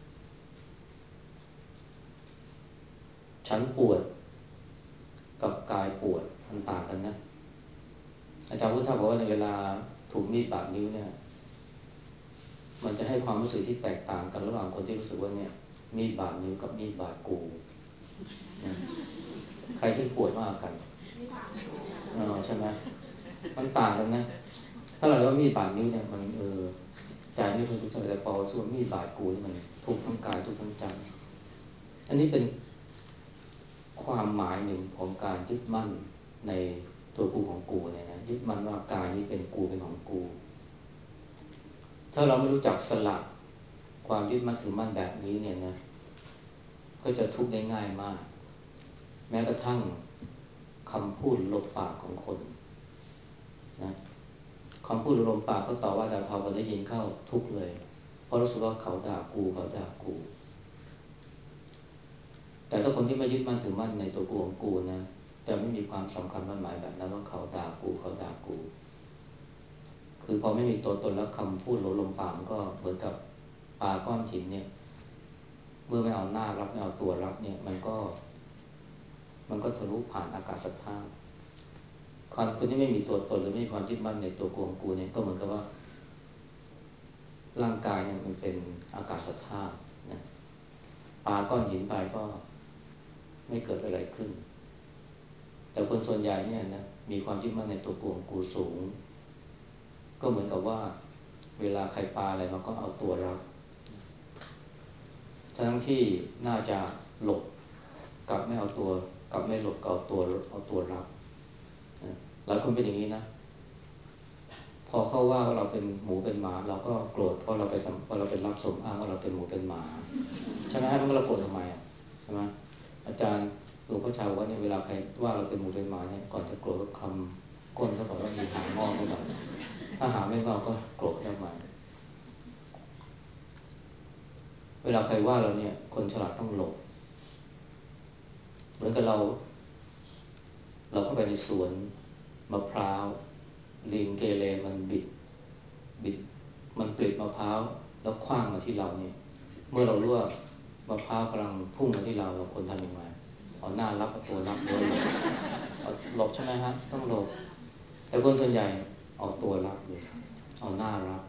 ฉันปวดกับกายปวดมันต่างกันนะอาจารย์พุทธาบอกว่าในเวลาถูกมีดบาดนิ้วเนี่ยมันจะให้ความรู้สึกที่แตกต่างกันระหว่างคนที่รู้สึกว่าเนี่ยมีดบาดนิ้วกับมีดบาดกูนะใครที่ปวดมากกันอ๋อใช่ไหมมันต่างกันนะถ้าเราว่ามีดบาดนิ้วเนี่ยมันเออใจไม่ค่อยทุกข์แต่พอส่วนมีดบาดกูนี่มันทุกข์ทั้งกายทุกข์ทั้งใจอันนี้เป็นความหมายหนึ่งของการยึดมั่นในตัวกูของกูเนี่ยนะยึดมั่นว่ากายนี้เป็นกูเป็นของกูถ้าเราไม่รู้จักสละความยึดมั่นถือมั่นแบบนี้เนี่ยนะก็จะทุกข์ได้ง่ายมากแม้กระทั่งคำพูดลบปากของคนนะคำพูดลมปากก็ต่อว่าด่าทอพอได้ยินเข้าทุกข์เลยเพราะรู้สึกว่าเขาด่ากูเขาด่ากูแต่ถ้าคนที่ไม่ยึดมั่นถือมั่นในตัวกูของกูนะจะไม่มีความสำคัญมั่นหมายแบบนั้นว่าเขาด่ากูเขาด่ากูคือพอไม่มีตัวตนแล้วคำพูดลมปากมันก็เหมือนกับปาก้อนหินเนี่ยเมื่อไม่เอาหน้ารับไม่เอาตัวรับเนี่ยมันก็มันก็ทะลุผ่านอากาศธาตุคนคนที่ไม่มีตัวตนหรือไม่มีความยึดมั่นในตัวกูของกูเนี่ยก็เหมือนกับว่าร่างกายเนี่ยมันเป็นอากาศธาตุนะปาก้อนหินไปก็ไม่เกิดอะไรขึ้นแต่คนส่วนใหญ่เนี่ยนะมีความยึดมั่นในตัวกูของกูสูงก็เหมือนกับว่าเวลาใครปาอะไรมันก็เอาตัวรับทั้งที่น่าจะหลบกลับไม่เอาตัวกลับไม่หลบก็เอาตัวเอาตัวรับหลายคนเป็นอย่างนี้นะพอเขาว่าว่าเราเป็นหมูเป็นหมาเราก็โกรธเพราะเราไปเพราะเราเป็นรับสมอ้างว่าเราเป็นหมูเป็นหมาใช่ไหมฮะแล้วเราโกรธทำไมอ่ะใช่ไหมอาจารย์หลวงพ่อชาวว่าเนี่ยเวลาใครว่าเราเป็นหมูเป็นหมาเนี่ยก่อนจะโกรธก็คำก้นซะก่อนว่ามีหางงอกหรือเปล่าถ้าหางไม่งอกก็โกรธทำไมเวลาใครว่าเราเนี่ยคนฉลาดต้องหลบเหมือนกับเราเราเข้าไปในสวนมะพร้าวลิงเกเรมันบิดบิดมันปลิดมะพร้าวแล้วคว้างมาที่เราเนี่ยเมื่อเรารู้ว่ามะพร้าวกำลังพุ่งมาที่เราเราควรทำยังไงเอาหน้ารับเอาตัวรับหรือหลบหลบใช่ไหมฮะต้องหลบแต่คนส่วนใหญ่เอาตัวรับเลยเอาหน้ารับ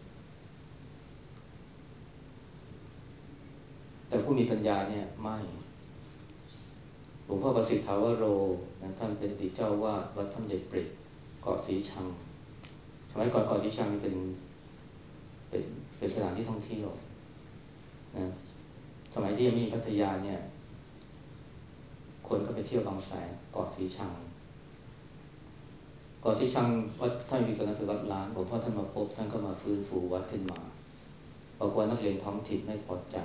แต่ผู้มีปัญญาเนี่ยไม่หลวงพ่อประสิทธิ์ถาวโรนะท่านเป็นอดีตเจ้าวาดวัดถ้ำใหญ่ปริกเกาะสีชังสมัยก่อนเกาะสีชังนี่เป็นเป็นเป็นสถานที่ท่องเที่ยวนะสมัยที่ยังไม่มีพัทยาเนี่ยคนก็ไปเที่ยวบางแสนเกาะสีชังเกาะสีชังวัดท่านมีตอนนั้นเป็นวัดล้างหลวงพ่อท่านมาพบท่านก็มาฟื้นฟูวัดขึ้นมาปรากฏนักเรียนท้องถิ่นไม่พอใจ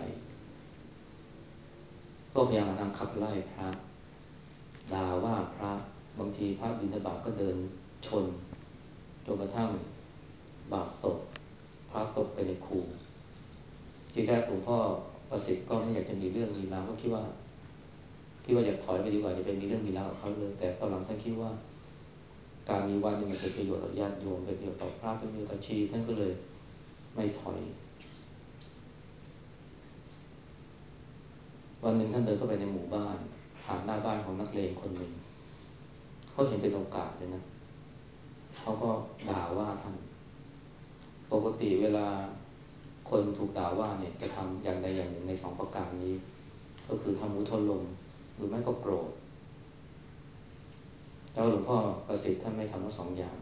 ก็พยายามมาทำขับไล่พระด่าว่าพระบางทีพระบิณฑบาตก็เดินชนจนกระทั่งบาปตกพระตกไปในคูทีแรกหลวงพ่อประสิทธิ์ก็ไม่อยากจะมีเรื่องมีราวก็คิดว่าคิดว่าอยากถอยไปดีกว่าจะไปมีเรื่องมีราวกับเขาเลยแต่ตอนหลังท่านคิดว่าการมีวัดนี่มันเป็นประโยชน์ต่อญาติโยมเป็นประโยชน์ต่อพระเป็นประโยชน์ต่อชีท่านก็เลยไม่ถอยวันหนึ่งท่านเดินเข้าไปในหมู่บ้านผ่านหน้าบ้านของนักเลงคนหนึ่งเขาเห็นเป็นโอกาสเลยนะเขาก็ด่าว่าท่านปกติเวลาคนถูกด่าว่าเนี่ยจะทำอย่างใดอย่างหนึ่งในสองประการนี้ก็คือทำมุทนลมหรือไม่ก็โกรธแต่หลวงพ่อประสิทธิ์ท่านไม่ทำทั้งสองอย่าง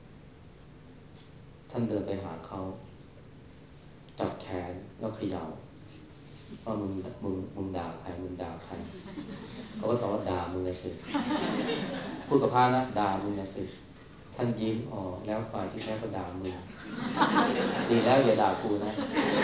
ท่านเดินไปหาเขาจับแขนแล้วเขย่าว่ามึงมึงมึงด่าใครมึงด่าใครเขาก็ตอบว่าด่ามึงนะสิพูดกับพระนะด่ามึงนะสิท่านยิ้มอ๋อแล้วฝ่ายที่แท้ก็ด่ามึงดีแล้วอย่าด่ากูนะ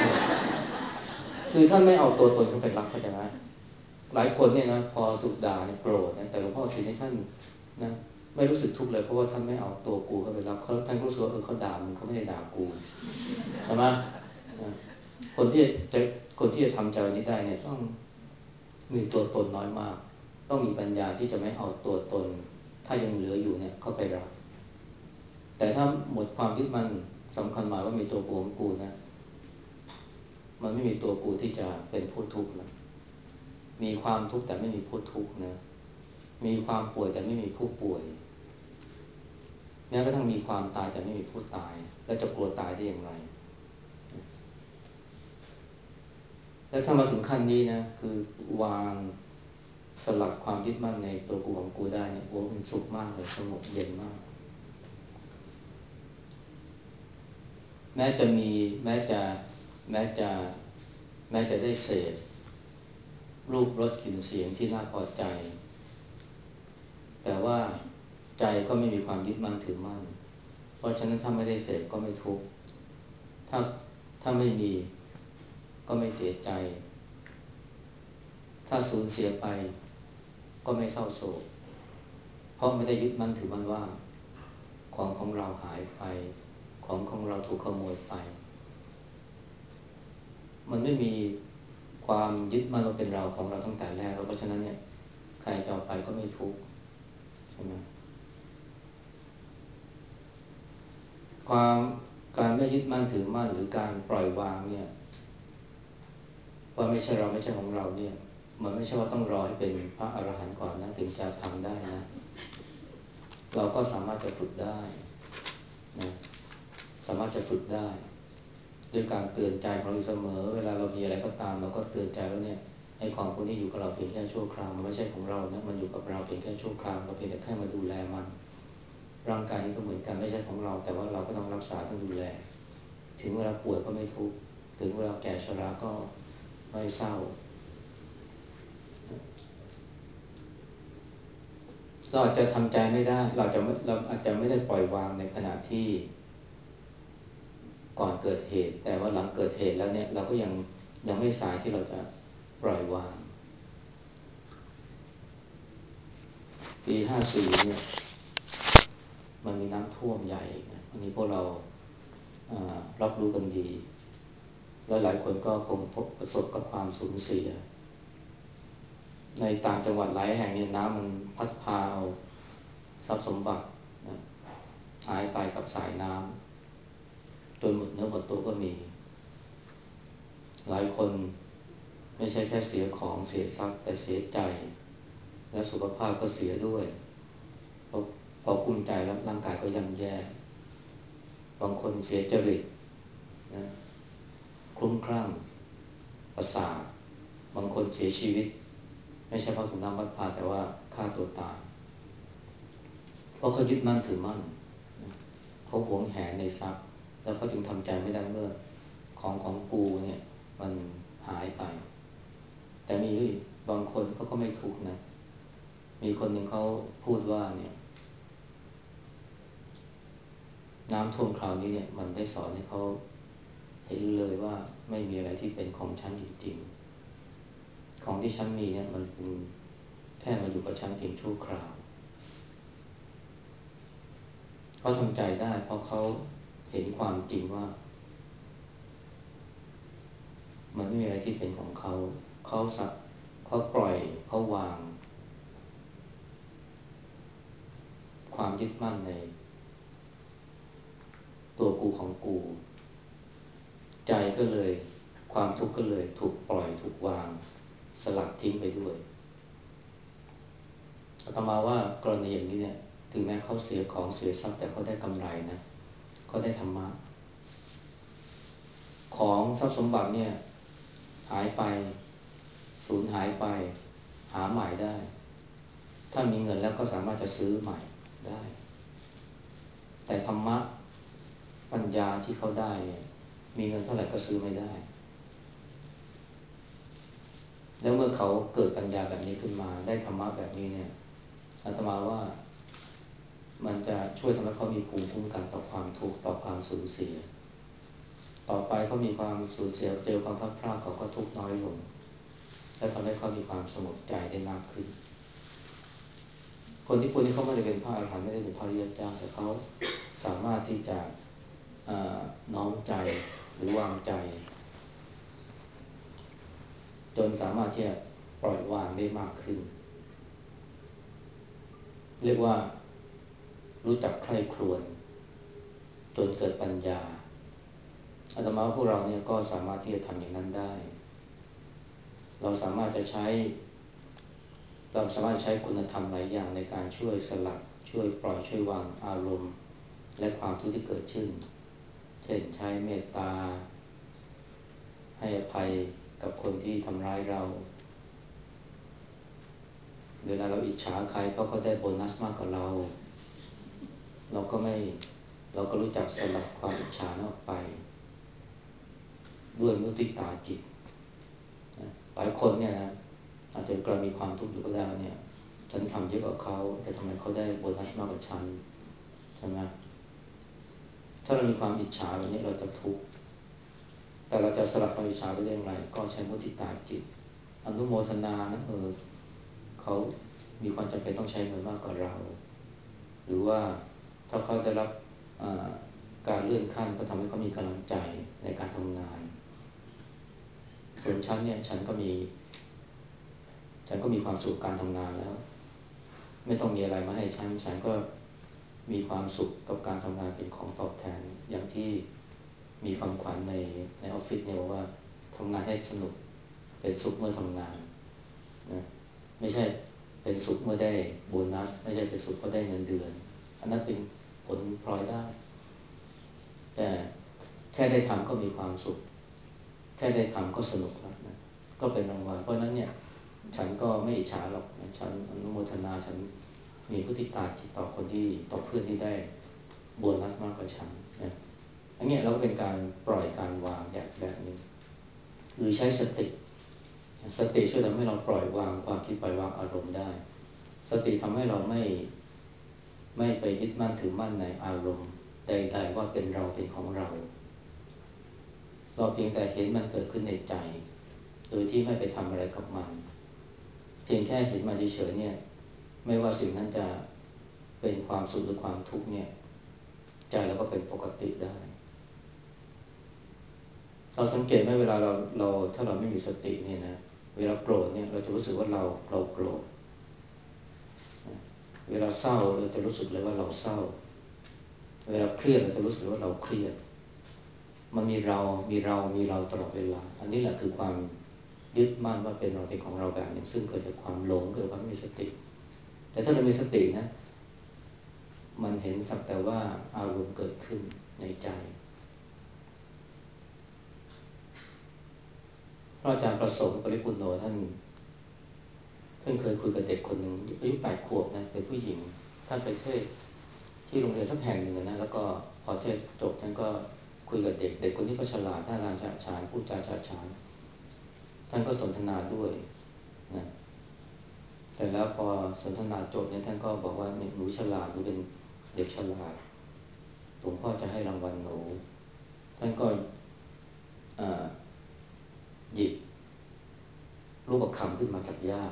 คือท่านไม่เอาตัวตนเขาเป็นหลักเข้าใจไหมหลายคนเนี่ยนะพอถูกด่าเนี่ยโกรธนะแต่หลวงพ่อสิที่ท่านนะไม่รู้สึกทุกข์เลยเพราะว่าท่านไม่เอาตัวกูเขาเป็นหลักเขาท่านรู้สึกว่าเออเขาด่ามึงเขาไม่ได้ด่ากูใช่ไหมคนที่จะคนที่จะทำใจนี้ได้เนี่ยต้องมีตัวตนน้อยมากต้องมีปัญญาที่จะไม่เอาตัวตนถ้ายังเหลืออยู่เนี่ยเข้าไปรับแต่ถ้าหมดความยึดมั่นสำคัญหมายว่ามีตัวกูของกูนะมันไม่มีตัวกูที่จะเป็นผู้ทุกข์แล้วมีความทุกข์แต่ไม่มีผู้ทุกข์นะมีความป่วยแต่ไม่มีผู้ป่วยแม้กระทั่งมีความตายแต่ไม่มีผู้ตายแล้วจะกลัวตายได้อย่างไรแล้วถ้ามาถึงขั้นนี้นะคือวางสลัดความยึดมั่นในตัวกูของกูได้เนี่ยโอ้มันสุขมากเลยสงบเย็นมากแม้จะมีแม้จะแม้จะแม้จะได้เสพรูปรสกลิ่นเสียงที่น่าพอใจแต่ว่าใจก็ไม่มีความยึดมั่นถือมั่นเพราะฉะนั้นถ้าไม่ได้เสพก็ไม่ทุกข์ถ้าถ้าไม่มีก็ไม่เสียใจถ้าสูญเสียไปก็ไม่เศร้าโศกเพราะไม่ได้ยึดมั่นถือมั่นว่าของของเราหายไปของของเราถูกขโมยไปมันไม่มีความยึดมั่นว่าเป็นเราของเราตั้งแต่แรกเพราะฉะนั้นเนี่ยใครจะเอาไปก็ไม่ทุกข์ใช่ไหมความการไม่ยึดมั่นถือมั่นหรือการปล่อยวางเนี่ยว่าไม่ใช่เราไม่ใช่ของเราเนี่ยมันไม่ใช่ว่าต้องรอให้เป็นพระอรหันต์ก่อนนะถึงจะทำได้นะเราก็สามารถจะฝึกได้นะสามารถจะฝึกได้ด้วยการเตือนใจของเราอยู่เสมอเวลาเรามีอะไรก็ตามเราก็เตือนใจว่าเนี่ยไอ้ของพวกนี้อยู่กับเราเพียงแค่ชั่วคราวมันไม่ใช่ของเรานะมันอยู่กับเราเพียงแค่ชั่วคราวเราเพียงแต่แค่มาดูแลมันร่างกายนี้ก็เหมือนกันไม่ใช่ของเราแต่ว่าเราก็ต้องรักษาต้องดูแลถึงเวลาป่วยก็ไม่ทุกข์ถึงเวลาแก่ชราก็ไม่เศร้าเราอาจจะทำใจไม่ได้เราจะไม่เราอาจจะไม่ได้ปล่อยวางในขณะที่ก่อนเกิดเหตุแต่ว่าหลังเกิดเหตุแล้วเนี่ยเราก็ยังยังไม่สายที่เราจะปล่อยวางปีห้าสี่เนี่ยมันมีน้ำท่วมใหญ่นะอันนี้พวกเรารับรู้กันดีและหลายคนก็คงพบประสบกับความสูญเสียในต่างจังหวัดหลายแห่งเนี่ยน้ำมันพัดพาเอาทรัพย์สมบัตินะหายไปกับสายน้ำจนหมดเนื้อหมดตัวก็มีหลายคนไม่ใช่แค่เสียของเสียทรัพย์แต่เสียใจและสุขภาพก็เสียด้วยพอพอกุ้มใจแล้วร่างกายก็ย่ำแย่บางคนเสียจริตนะคลุ้มคลั่งประสาทบางคนเสียชีวิตไม่ใช่เพราะถูกน้ำพัดพาแต่ว่าฆ่าตัวตายเพราะเขายึดมั่นถือมั่นเขาหวงแหนในทรัพย์แล้วเขาจึงทำใจไม่ได้เมื่อของของกูเนี่ยมันหายไปแต่มีบางคนเขาก็ไม่ทุกข์นะมีคนหนึ่งเขาพูดว่าเนี่ยน้ำท่วมคราวนี้เนี่ยมันได้สอนให้เขาเห็นเลยว่าไม่มีอะไรที่เป็นของฉันจริงๆของที่ฉันมีเนี่ยมันเป็นแค่มาอยู่กับฉันเพียงชั่วคราวเขาทำใจได้เพราะเขาเห็นความจริงว่ามันไม่มีอะไรที่เป็นของเขาเขาสักเขาปล่อยเขาวางความยึดมั่นในตัวกูของกูใจก็เลยความทุกข์ก็เลยถูกปล่อยถูกวางสลัดทิ้งไปด้วยอาตมาว่ากรณีอย่างนี้เนี่ยถึงแม้เขาเสียของเสียทรัพย์แต่เขาได้กำไรนะเขาได้ธรรมะของทรัพย์สมบัติเนี่ยหายไปสูญหายไปหาใหม่ได้ถ้ามีเงินแล้วก็สามารถจะซื้อใหม่ได้แต่ธรรมะปัญญาที่เขาได้เนี่ยมีเงินเท่าไหร่ก็ซื้อไม่ได้แล้วเมื่อเขาเกิดปัญญาแบบนี้ขึ้นมาได้ธรรมะแบบนี้เนี่ยอาตมาว่ามันจะช่วยทำให้เขามีภูมิคุ้มกันต่อความทุกข์ต่อความสูญเสียต่อไปเขามีความสูญเสียเจอความพลาดพลาดเขาก็ทุกข์น้อยลงและทำให้เขามีความสงบใจได้มากขึ้นคนที่พูดนี้เขาไม่ได้เป็นพระอรหันต์ไม่ได้เป็นพระอริยเจ้าแต่เขาสามารถที่จะน้อมใจหรือวางใจจนสามารถที่จะปล่อยวางได้มากขึ้นเรียกว่ารู้จักใคร่ครวญจนเกิดปัญญาอาตมาพวกเราเนี่ยก็สามารถที่จะทำอย่างนั้นได้เราสามารถจะใช้เราสามารถใช้คุณธรรมหลายอย่างในการช่วยสลัดช่วยปล่อยช่วยวางอารมณ์และความทุกข์ที่เกิดขึ้นเช่นใช้เมตตาให้อภัยกับคนที่ทำร้ายเราเวลาเราอิจฉาใครเพราะเขาได้โบนัสมากกว่าเราเราก็ไม่เราก็รู้จักสลัดความอิจฉาออกไปด้วยมุทิตาจิตหลายคนเนี่ยนะอาจจะกลายมีความทุกข์อยู่ก็ได้เนี่ยฉันทำเยอะกว่าเขาแต่ทำไมเขาได้โบนัสมากกว่าฉันใช่ไหมถ้าเรามีความอิจฉาแบบนี้เราจะทุกข์แต่เราจะสลัดความอิจฉาไปได้อย่างไรก็ใช้มุทิตาจิตอนุโมทนานะเออเขามีความจำเป็นต้องใช้เงินมากกว่าเราหรือว่าถ้าเขาได้รับการเลื่อนขั้นก็ทำให้เขามีกำลังใจในการทำงานส่วนฉันเนี่ยฉันก็มีฉันก็มีความสุขการทำงานแล้วไม่ต้องมีอะไรมาให้ฉันฉันก็มีความสุขกับการทำงานเป็นของตอบแทนอย่างที่มีคำขวัญในในออฟฟิศเนี่ยว่าทำงานให้สนุกเป็นสุขเมื่อทำงานนะไม่ใช่เป็นสุขเมื่อได้โบนัสไม่ใช่เป็นสุขเพราะได้เงินเดือนอันนั้นเป็นผลพลอยได้แต่แค่ได้ทำก็มีความสุขแค่ได้ทำก็สนุกแล้วนะก็เป็นรางวัลเพราะนั้นเนี่ยฉันก็ไม่อิจฉาหรอกฉันอนุโมทนาฉันมีพุทธิตาจิตต่อคนที่ต่อเพื่อนที่ได้โบนัสมากกว่าฉันนะอันนี้เราก็เป็นการปล่อยการวางแบบแบบนึงหรือใช้สติสติช่วยทำให้เราปล่อยวางความคิดปล่อยวางอารมณ์ได้สติทำให้เราไม่ไม่ไปยึดมั่นถือมั่นในอารมณ์ใดๆว่าเป็นเราเป็นของเราเราเพียงแต่เห็นมันเกิดขึ้นในใจโดยที่ไม่ไปทำอะไรกับมันเพียงแค่เห็นมันเฉยๆเนี่ยไม่ว่าสิ่งนั้นจะเป็นความสุขหรือความทุกข์เนี่ยใจเราก็เป็นปกติได้เราสังเกตไหมเวลาเราเราถ้าเราไม่มีสติเนี่ยนะเวลาโกรธเนี่ยเราจะรู้สึกว่าเราเราโกรธเวลาเศร้าเราจะรู้สึกเลยว่าเราเศร้าเวลาเครียดเราจะรู้สึกว่าเราเครียดมันมีเรา มีเรา มีเราตลอดเวลาอันนี้แหละคือความยึดมั่นว่าเป็นเราเป็นของเราแบบนึงซึ่งเกิดจากความหลงเกิดจากความไม่มีสติแต่ถ้าเรามีสตินะมันเห็นสักแต่ว่าอารมณ์เกิดขึ้นในใจพระอาจารย์ประสงค์ปริปุณโญท่านท่านเคยคุยกับเด็กคนหนึ่งอายุแปดขวบนะเป็นผู้หญิงท่านไปเทศที่โรงเรียนสักแห่งหนึ่งนะแล้วก็พอเทศจบท่านก็คุยกับเด็กเด็กคนนี้ก็ฉลาดท่าทางฉะฉานพูดจาฉะฉานท่านก็สนทนาด้วยนะแต่แล้วพอสนทนาจบเนี่ยท่านก็บอกว่าหนูฉลาดหนูเป็นเด็กฉลาดหลวงพ่อจะให้รางวัลหนูท่านก็หยิบรูปประคำขึ้นมาจากย่าม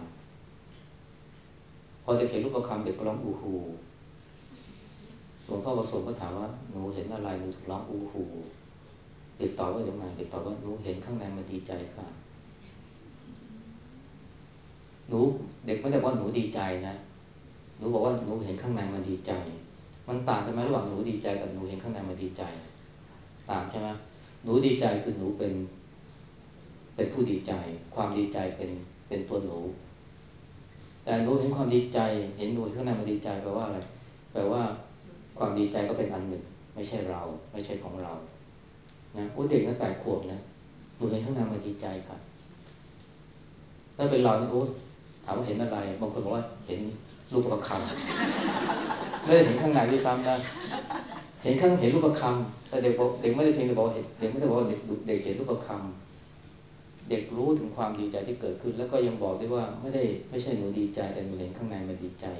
พอจะเห็นรูปประคำเด็กก็ร้องอูฮูหลวงพ่อประสงค์ก็ถามว่าหนูเห็นอะไรหนูถึงร้องอูฮูเด็กตอบว่าอย่างไรเด็กตอบว่าหนูเห็นข้างในมันดีใจค่ะหนูเด็กไม่ได้บอกว่าหนูดีใจนะหนูบอกว่าหนูเห็นข้างในมันดีใจมันต่างกันไหมระหว่างหนูดีใจกับหนูเห็นข้างในมันดีใจต่างใช่ไหมหนูดีใจคือหนูเป็นเป็นผู้ดีใจความดีใจเป็นเป็นตัวหนูแต่หนูเห็นความดีใจเห็นหนูข้างในมันดีใจแปลว่าอะไรแปลว่าความดีใจก็เป็นอันหนึ่งไม่ใช่เราไม่ใช่ของเรานะโอ้เด็กนั้นแปดขวบนะหนูเห็นข้างในมันดีใจค่ะถ้าเป็นเราเนี่ยโอ้ถามว่าเห็นอะไรบางคนบอกว่าเห็นรูปประคำไม่ได้เห็นข้างในด้วยซ้ำนะเห็นข้างเห็นรูปประคำแต่เด็กบอกเด็กไม่ได้เพียงแต่บอกเห็นเด็กไม่ได้บอกเด็กเด็กเห็นรูปประคำเด็กรู้ถึงความดีใจที่เกิดขึ้นแล้วก็ยังบอกด้วยว่าไม่ได้ไม่ใช่หนูดีใจแต่หนูเห็นข้างในมันดีใจ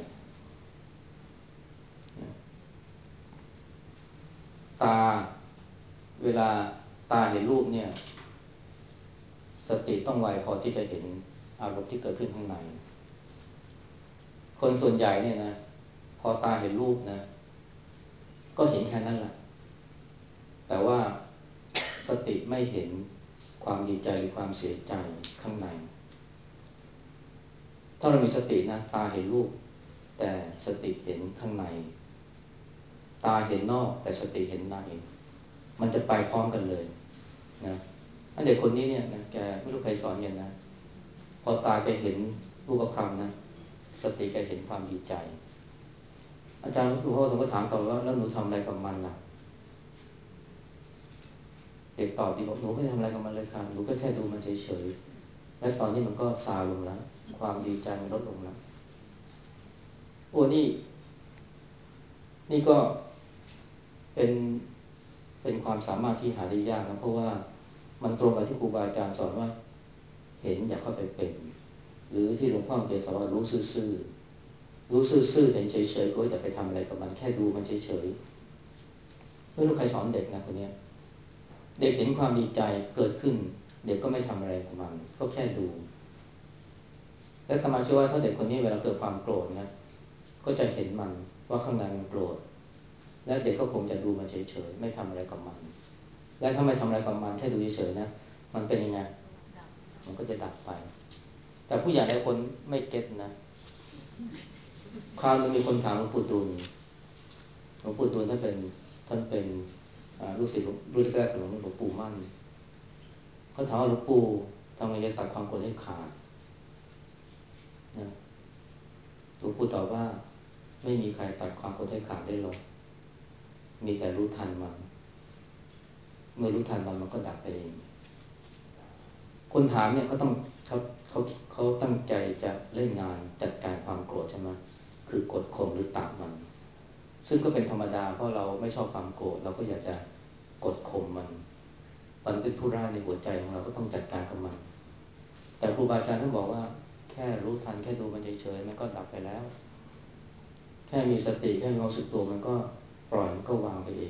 ตาเวลาตาเห็นรูปเนี่ยสติต้องไวพอที่จะเห็นอารมณ์ที่เกิดขึ้นข้างในคนส่วนใหญ่เนี่ยนะพอตาเห็นรูปนะก็เห็นแค่นั้นแหละแต่ว่าสติไม่เห็นความดีใจหรือความเสียใจข้างในถ้าเรามีสตินะตาเห็นรูปแต่สติเห็นข้างในตาเห็นนอกแต่สติเห็นในมันจะไปพร้อมกันเลยนะถ้าเด็กคนนี้เนี่ยนะแกไม่รู้ใครสอนแกนะพอตาแกเห็นรูปคำนะสติแกเห็นความดีใจอาจารย์หลวงพ่อสมก็ถามต่อว่าแล้วหนูทำอะไรกับมันล่ะเด็กตอบดีบอกหนูไม่ทำอะไรกับมันเลยค่ะหนูก็แค่ดูมันเฉยๆและตอนนี้มันก็ซาลงแล้วความดีใจมันลดลงแล้วโอ้นี่นี่ก็เป็นเป็นความสามารถที่หาได้ยากนะเพราะว่ามันตรงกับที่ครูบาอาจารย์สอนว่าเห็นอย่าเข้าไปเป็นหรือที่หลวงพ่อเขียนสอนว่ารู้ซื่อๆรู้ซื่อๆเห็นเฉยๆก็อย่าไปทำอะไรกับมันแค่ดูมันเฉยๆไม่รู้ใครสอนเด็กนะคนนี้เด็กเห็นความดีใจเกิดขึ้นเด็กก็ไม่ทำอะไรกับมันก็แค่ดูและอาตมาเชื่อว่าถ้าเด็กคนนี้เวลาเกิดความโกรธนะก็จะเห็นมันว่าข้างในมันโกรธและเด็กก็คงจะดูมันเฉยๆไม่ทำอะไรกับมันและถ้าไม่ทำอะไรกับมันแค่ดูเฉยๆนะมันเป็นยังไงมันก็จะดับไปแต่ผู้ใหญ่หลายคนไม่เก็ตนะคราวนึงมีคนถามหลวงปู่ดูลหลวงปู่ดูลท่านเป็นท่านเป็นลูกศิษย์รุ่นแรกของหลวงปู่มั่นเขาถามว่าหลวงปู่ทำไงจะตัดความโกรธให้ขาดนะหลวงปู่ตอบว่าไม่มีใครตัดความโกรธให้ขาดได้หรอกมีแต่รู้ทันมันเมื่อรู้ทันมันมันก็ดับไปเองคนถามเนี่ยเขาต้องเขาเขาเขาตั้งใจจะเล่นงานจัดการความโกรธใช่ไหมคือกดข่มหรือตัดมันซึ่งก็เป็นธรรมดาเพราะเราไม่ชอบความโกรธเราก็อยากจะกดข่มมันมันเป็นผู้ร้ายในหัวใจของเราก็ต้องจัดการกับมันแต่ครูบาอาจารย์ท่านบอกว่าแค่รู้ทันแค่ดูมันเฉยๆมันก็ดับไปแล้วแค่มีสติแค่มีความรู้สึกตัวมันก็ปล่อยมันก็วางไปเอง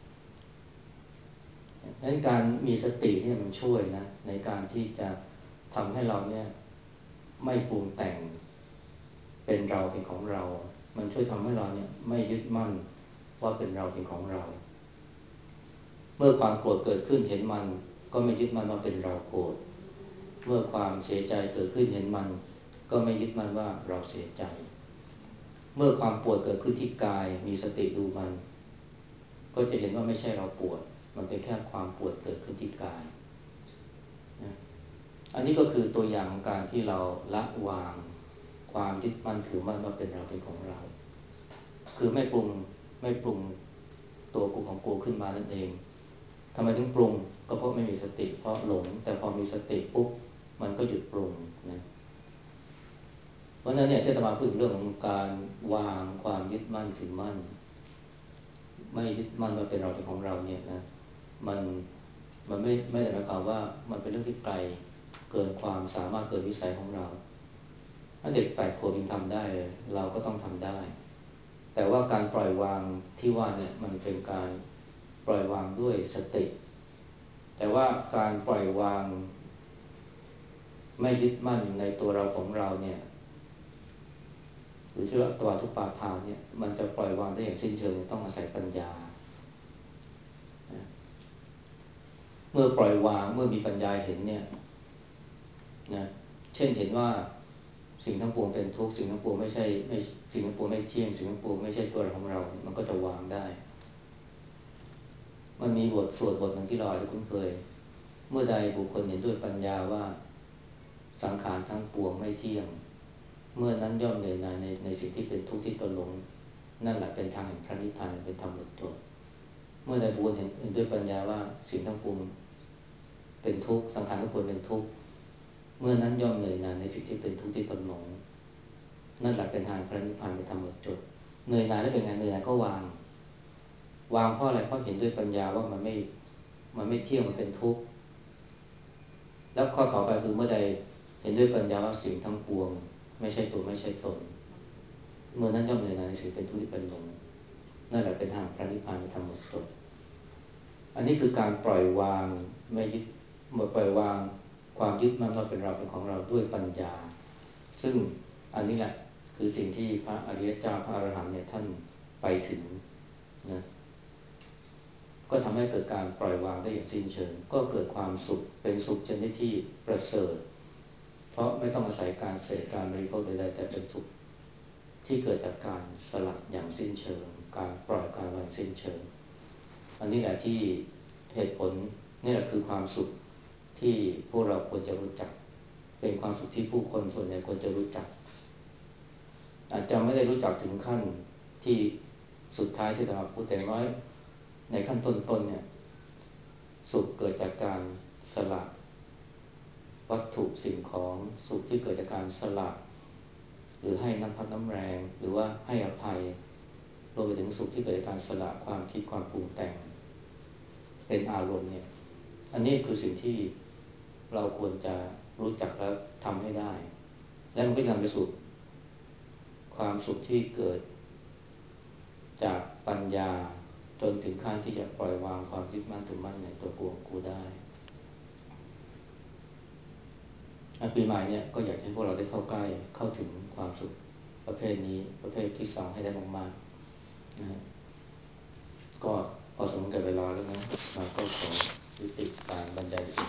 ดังนั้นการมีสติเนี่ยมันช่วยนะในการที่จะทำให้เราเนี่ยไม่ปรุงแต่งเป็นเราเป็นของเรามันช่วยทำให้เราเนี่ยไม่ยึดมั่นว่าเป็นเราเป็นของเราเมื่อความโกรธเกิดขึ้นเห็นมันก็ไม่ยึดมั่นว่าเป็นเราโกรธเมื่อความเสียใจเกิดขึ้นเห็นมันก็ไม่ยึดมั่นว่าเราเสียใจเมื่อความปวดเกิดขึ้นที่กายมีสติดูมันก็จะเห็นว่าไม่ใช่เราปวดมันเป็นแค่ความปวดเกิดขึ้นที่กายนะอันนี้ก็คือตัวอย่างของการที่เราละวางความยึดมั่นถือมั่นว่าเป็นเราเป็นของเราคือไม่ปรุงไม่ปรุงตัวกูของกูขึ้นมานั่นเองทำไมถึงปรุงก็เพราะไม่มีสติเพราะหลงแต่พอมีสติปุ๊บมันก็หยุดปรุงนะเพราะฉะนั้นเนี่ยที่อาตมาพูดถึงเรื่องของการวางความยึดมั่นถือมั่นไม่ยึดมั่นว่าเป็นเราเป็นของเราเนี่ยนะมันมันไม่ไม่ได้หมายความว่ามันเป็นเรื่องที่ไกลเกินความสามารถเกินวิสัยของเราถ้าเด็กแปดขวบยังทำได้เราก็ต้องทำได้แต่ว่าการปล่อยวางที่ว่าเนี่ยมันเป็นการปล่อยวางด้วยสติแต่ว่าการปล่อยวางไม่ยึดมั่นในตัวเราของเราเนี่ยหรือที่เรียกตัวทุปาทานเนี่ยมันจะปล่อยวางได้อย่างสิ้นเชิงต้องอาศัยปัญญาเมื่อปล่อยวางเมื่อมีปัญญาเห็นเนี่ยนะเช่นเห็นว่าสิ่งทั้งปวงเป็นทุกข์สิ่งทั้งปวงไม่ใช่ไม่สิ่งทั้งปวงไม่เที่ยงสิ่งทั้งปวงไม่ใช่ตัวเราของเรามันก็จะวางได้มันมีบทสวดบทหนึ่งที่เราอาจจะคุ้นเคยเมื่อใดบุคคลเห็นด้วยปัญญาว่าสังขารทั้งปวงไม่เที่ยงเมื่อนั้นย่อมเหนื่อยหน่ายในในสิ่งที่เป็นทุกข์ที่ตนหลงนั่นแหละเป็นทางแห่งพระนิพพานเป็นธรรมหลุดพ้นเมื่อใดบุคคลเห็นเห็นด้วยปัญญาว่าสิ่งทั้งปวงเป็นทุกข์สังขารทั้งปวงเป็นทุกข์เมื่อนั้นย่อมเหนื่อยหน่ายในสิ่งที่เป็นทุกข์ที่ตนหลงนั่นแหละเป็นทางพระนิพพานเป็นธรรมหมดจดเหนื่อยหน่ายแล้วเป็นไงเหนื่อยหน่ายก็วางวางเพราะอะไรเพราะเห็นด้วยปัญญาว่ามันไม่มันไม่เที่ยงมันเป็นทุกข์แล้วข้อต่อไปคือเมื่อใดเห็นด้วยปัญญาว่าสิ่งทั้งปวงไม่ใช่ตัวไม่ใช่ตนเมื่อนั้นย่อมเหนื่อยหน่ายในสิ่งเป็นทุกข์ที่เป็นหลงนั่นแหละเป็นทางพระนิพพานเป็นธรรมหมดจดอันนี้คือการปล่อยวางไม่ยึดหมดปล่อยวางความยึดมั่นว่าเป็นเราเป็นของเราด้วยปัญญาซึ่งอันนี้แหละคือสิ่งที่พระอริยเจ้าพระอรหันต์เนี่ยท่านไปถึงนะก็ทำให้เกิดการปล่อยวางได้อย่างสิ้นเชิงก็เกิดความสุขเป็นสุขชนิดที่ประเสริฐเพราะไม่ต้องอาศัยการเสพการบริโภคใดๆแต่เป็นสุขที่เกิดจากการสลัดอย่างสิ้นเชิงการปล่อยการวางสิ้นเชิงอันนี้แหละที่เหตุผลนี่แหละคือความสุขที่พวกเราควรจะรู้จักเป็นความสุขที่ผู้คนส่วนใหญ่ควรจะรู้จักอาจจะไม่ได้รู้จักถึงขั้นที่สุดท้ายที่เราพูดแต่น้อยในขั้นต้นๆเนี่ยสุขเกิดจากการสละวัตถุสิ่งของสุขที่เกิดจากการสละหรือให้น้ำพักน้ำแรงหรือว่าให้อภัยรวมไปถึงสุขที่เกิดจากการสละความคิดความปรุงแต่งเป็นอารมณ์เนี่ยอันนี้คือสิ่งที่เราควรจะรู้จักแล้วทำให้ได้และมันก็นำไปสู่ความสุขที่เกิดจากปัญญาจนถึงขั้นที่จะปล่อยวางความยึดมั่นถือมั่นในตัวกูของกูได้ปีใหม่เนี่ยก็อยากให้พวกเราได้เข้าใกล้เข้าถึงความสุขประเภทนี้ประเภทที่สองให้ได้มากๆนะฮะก็พอสมควรกับเวลาแล้วนะเราก็ขอยุติการบรรยาย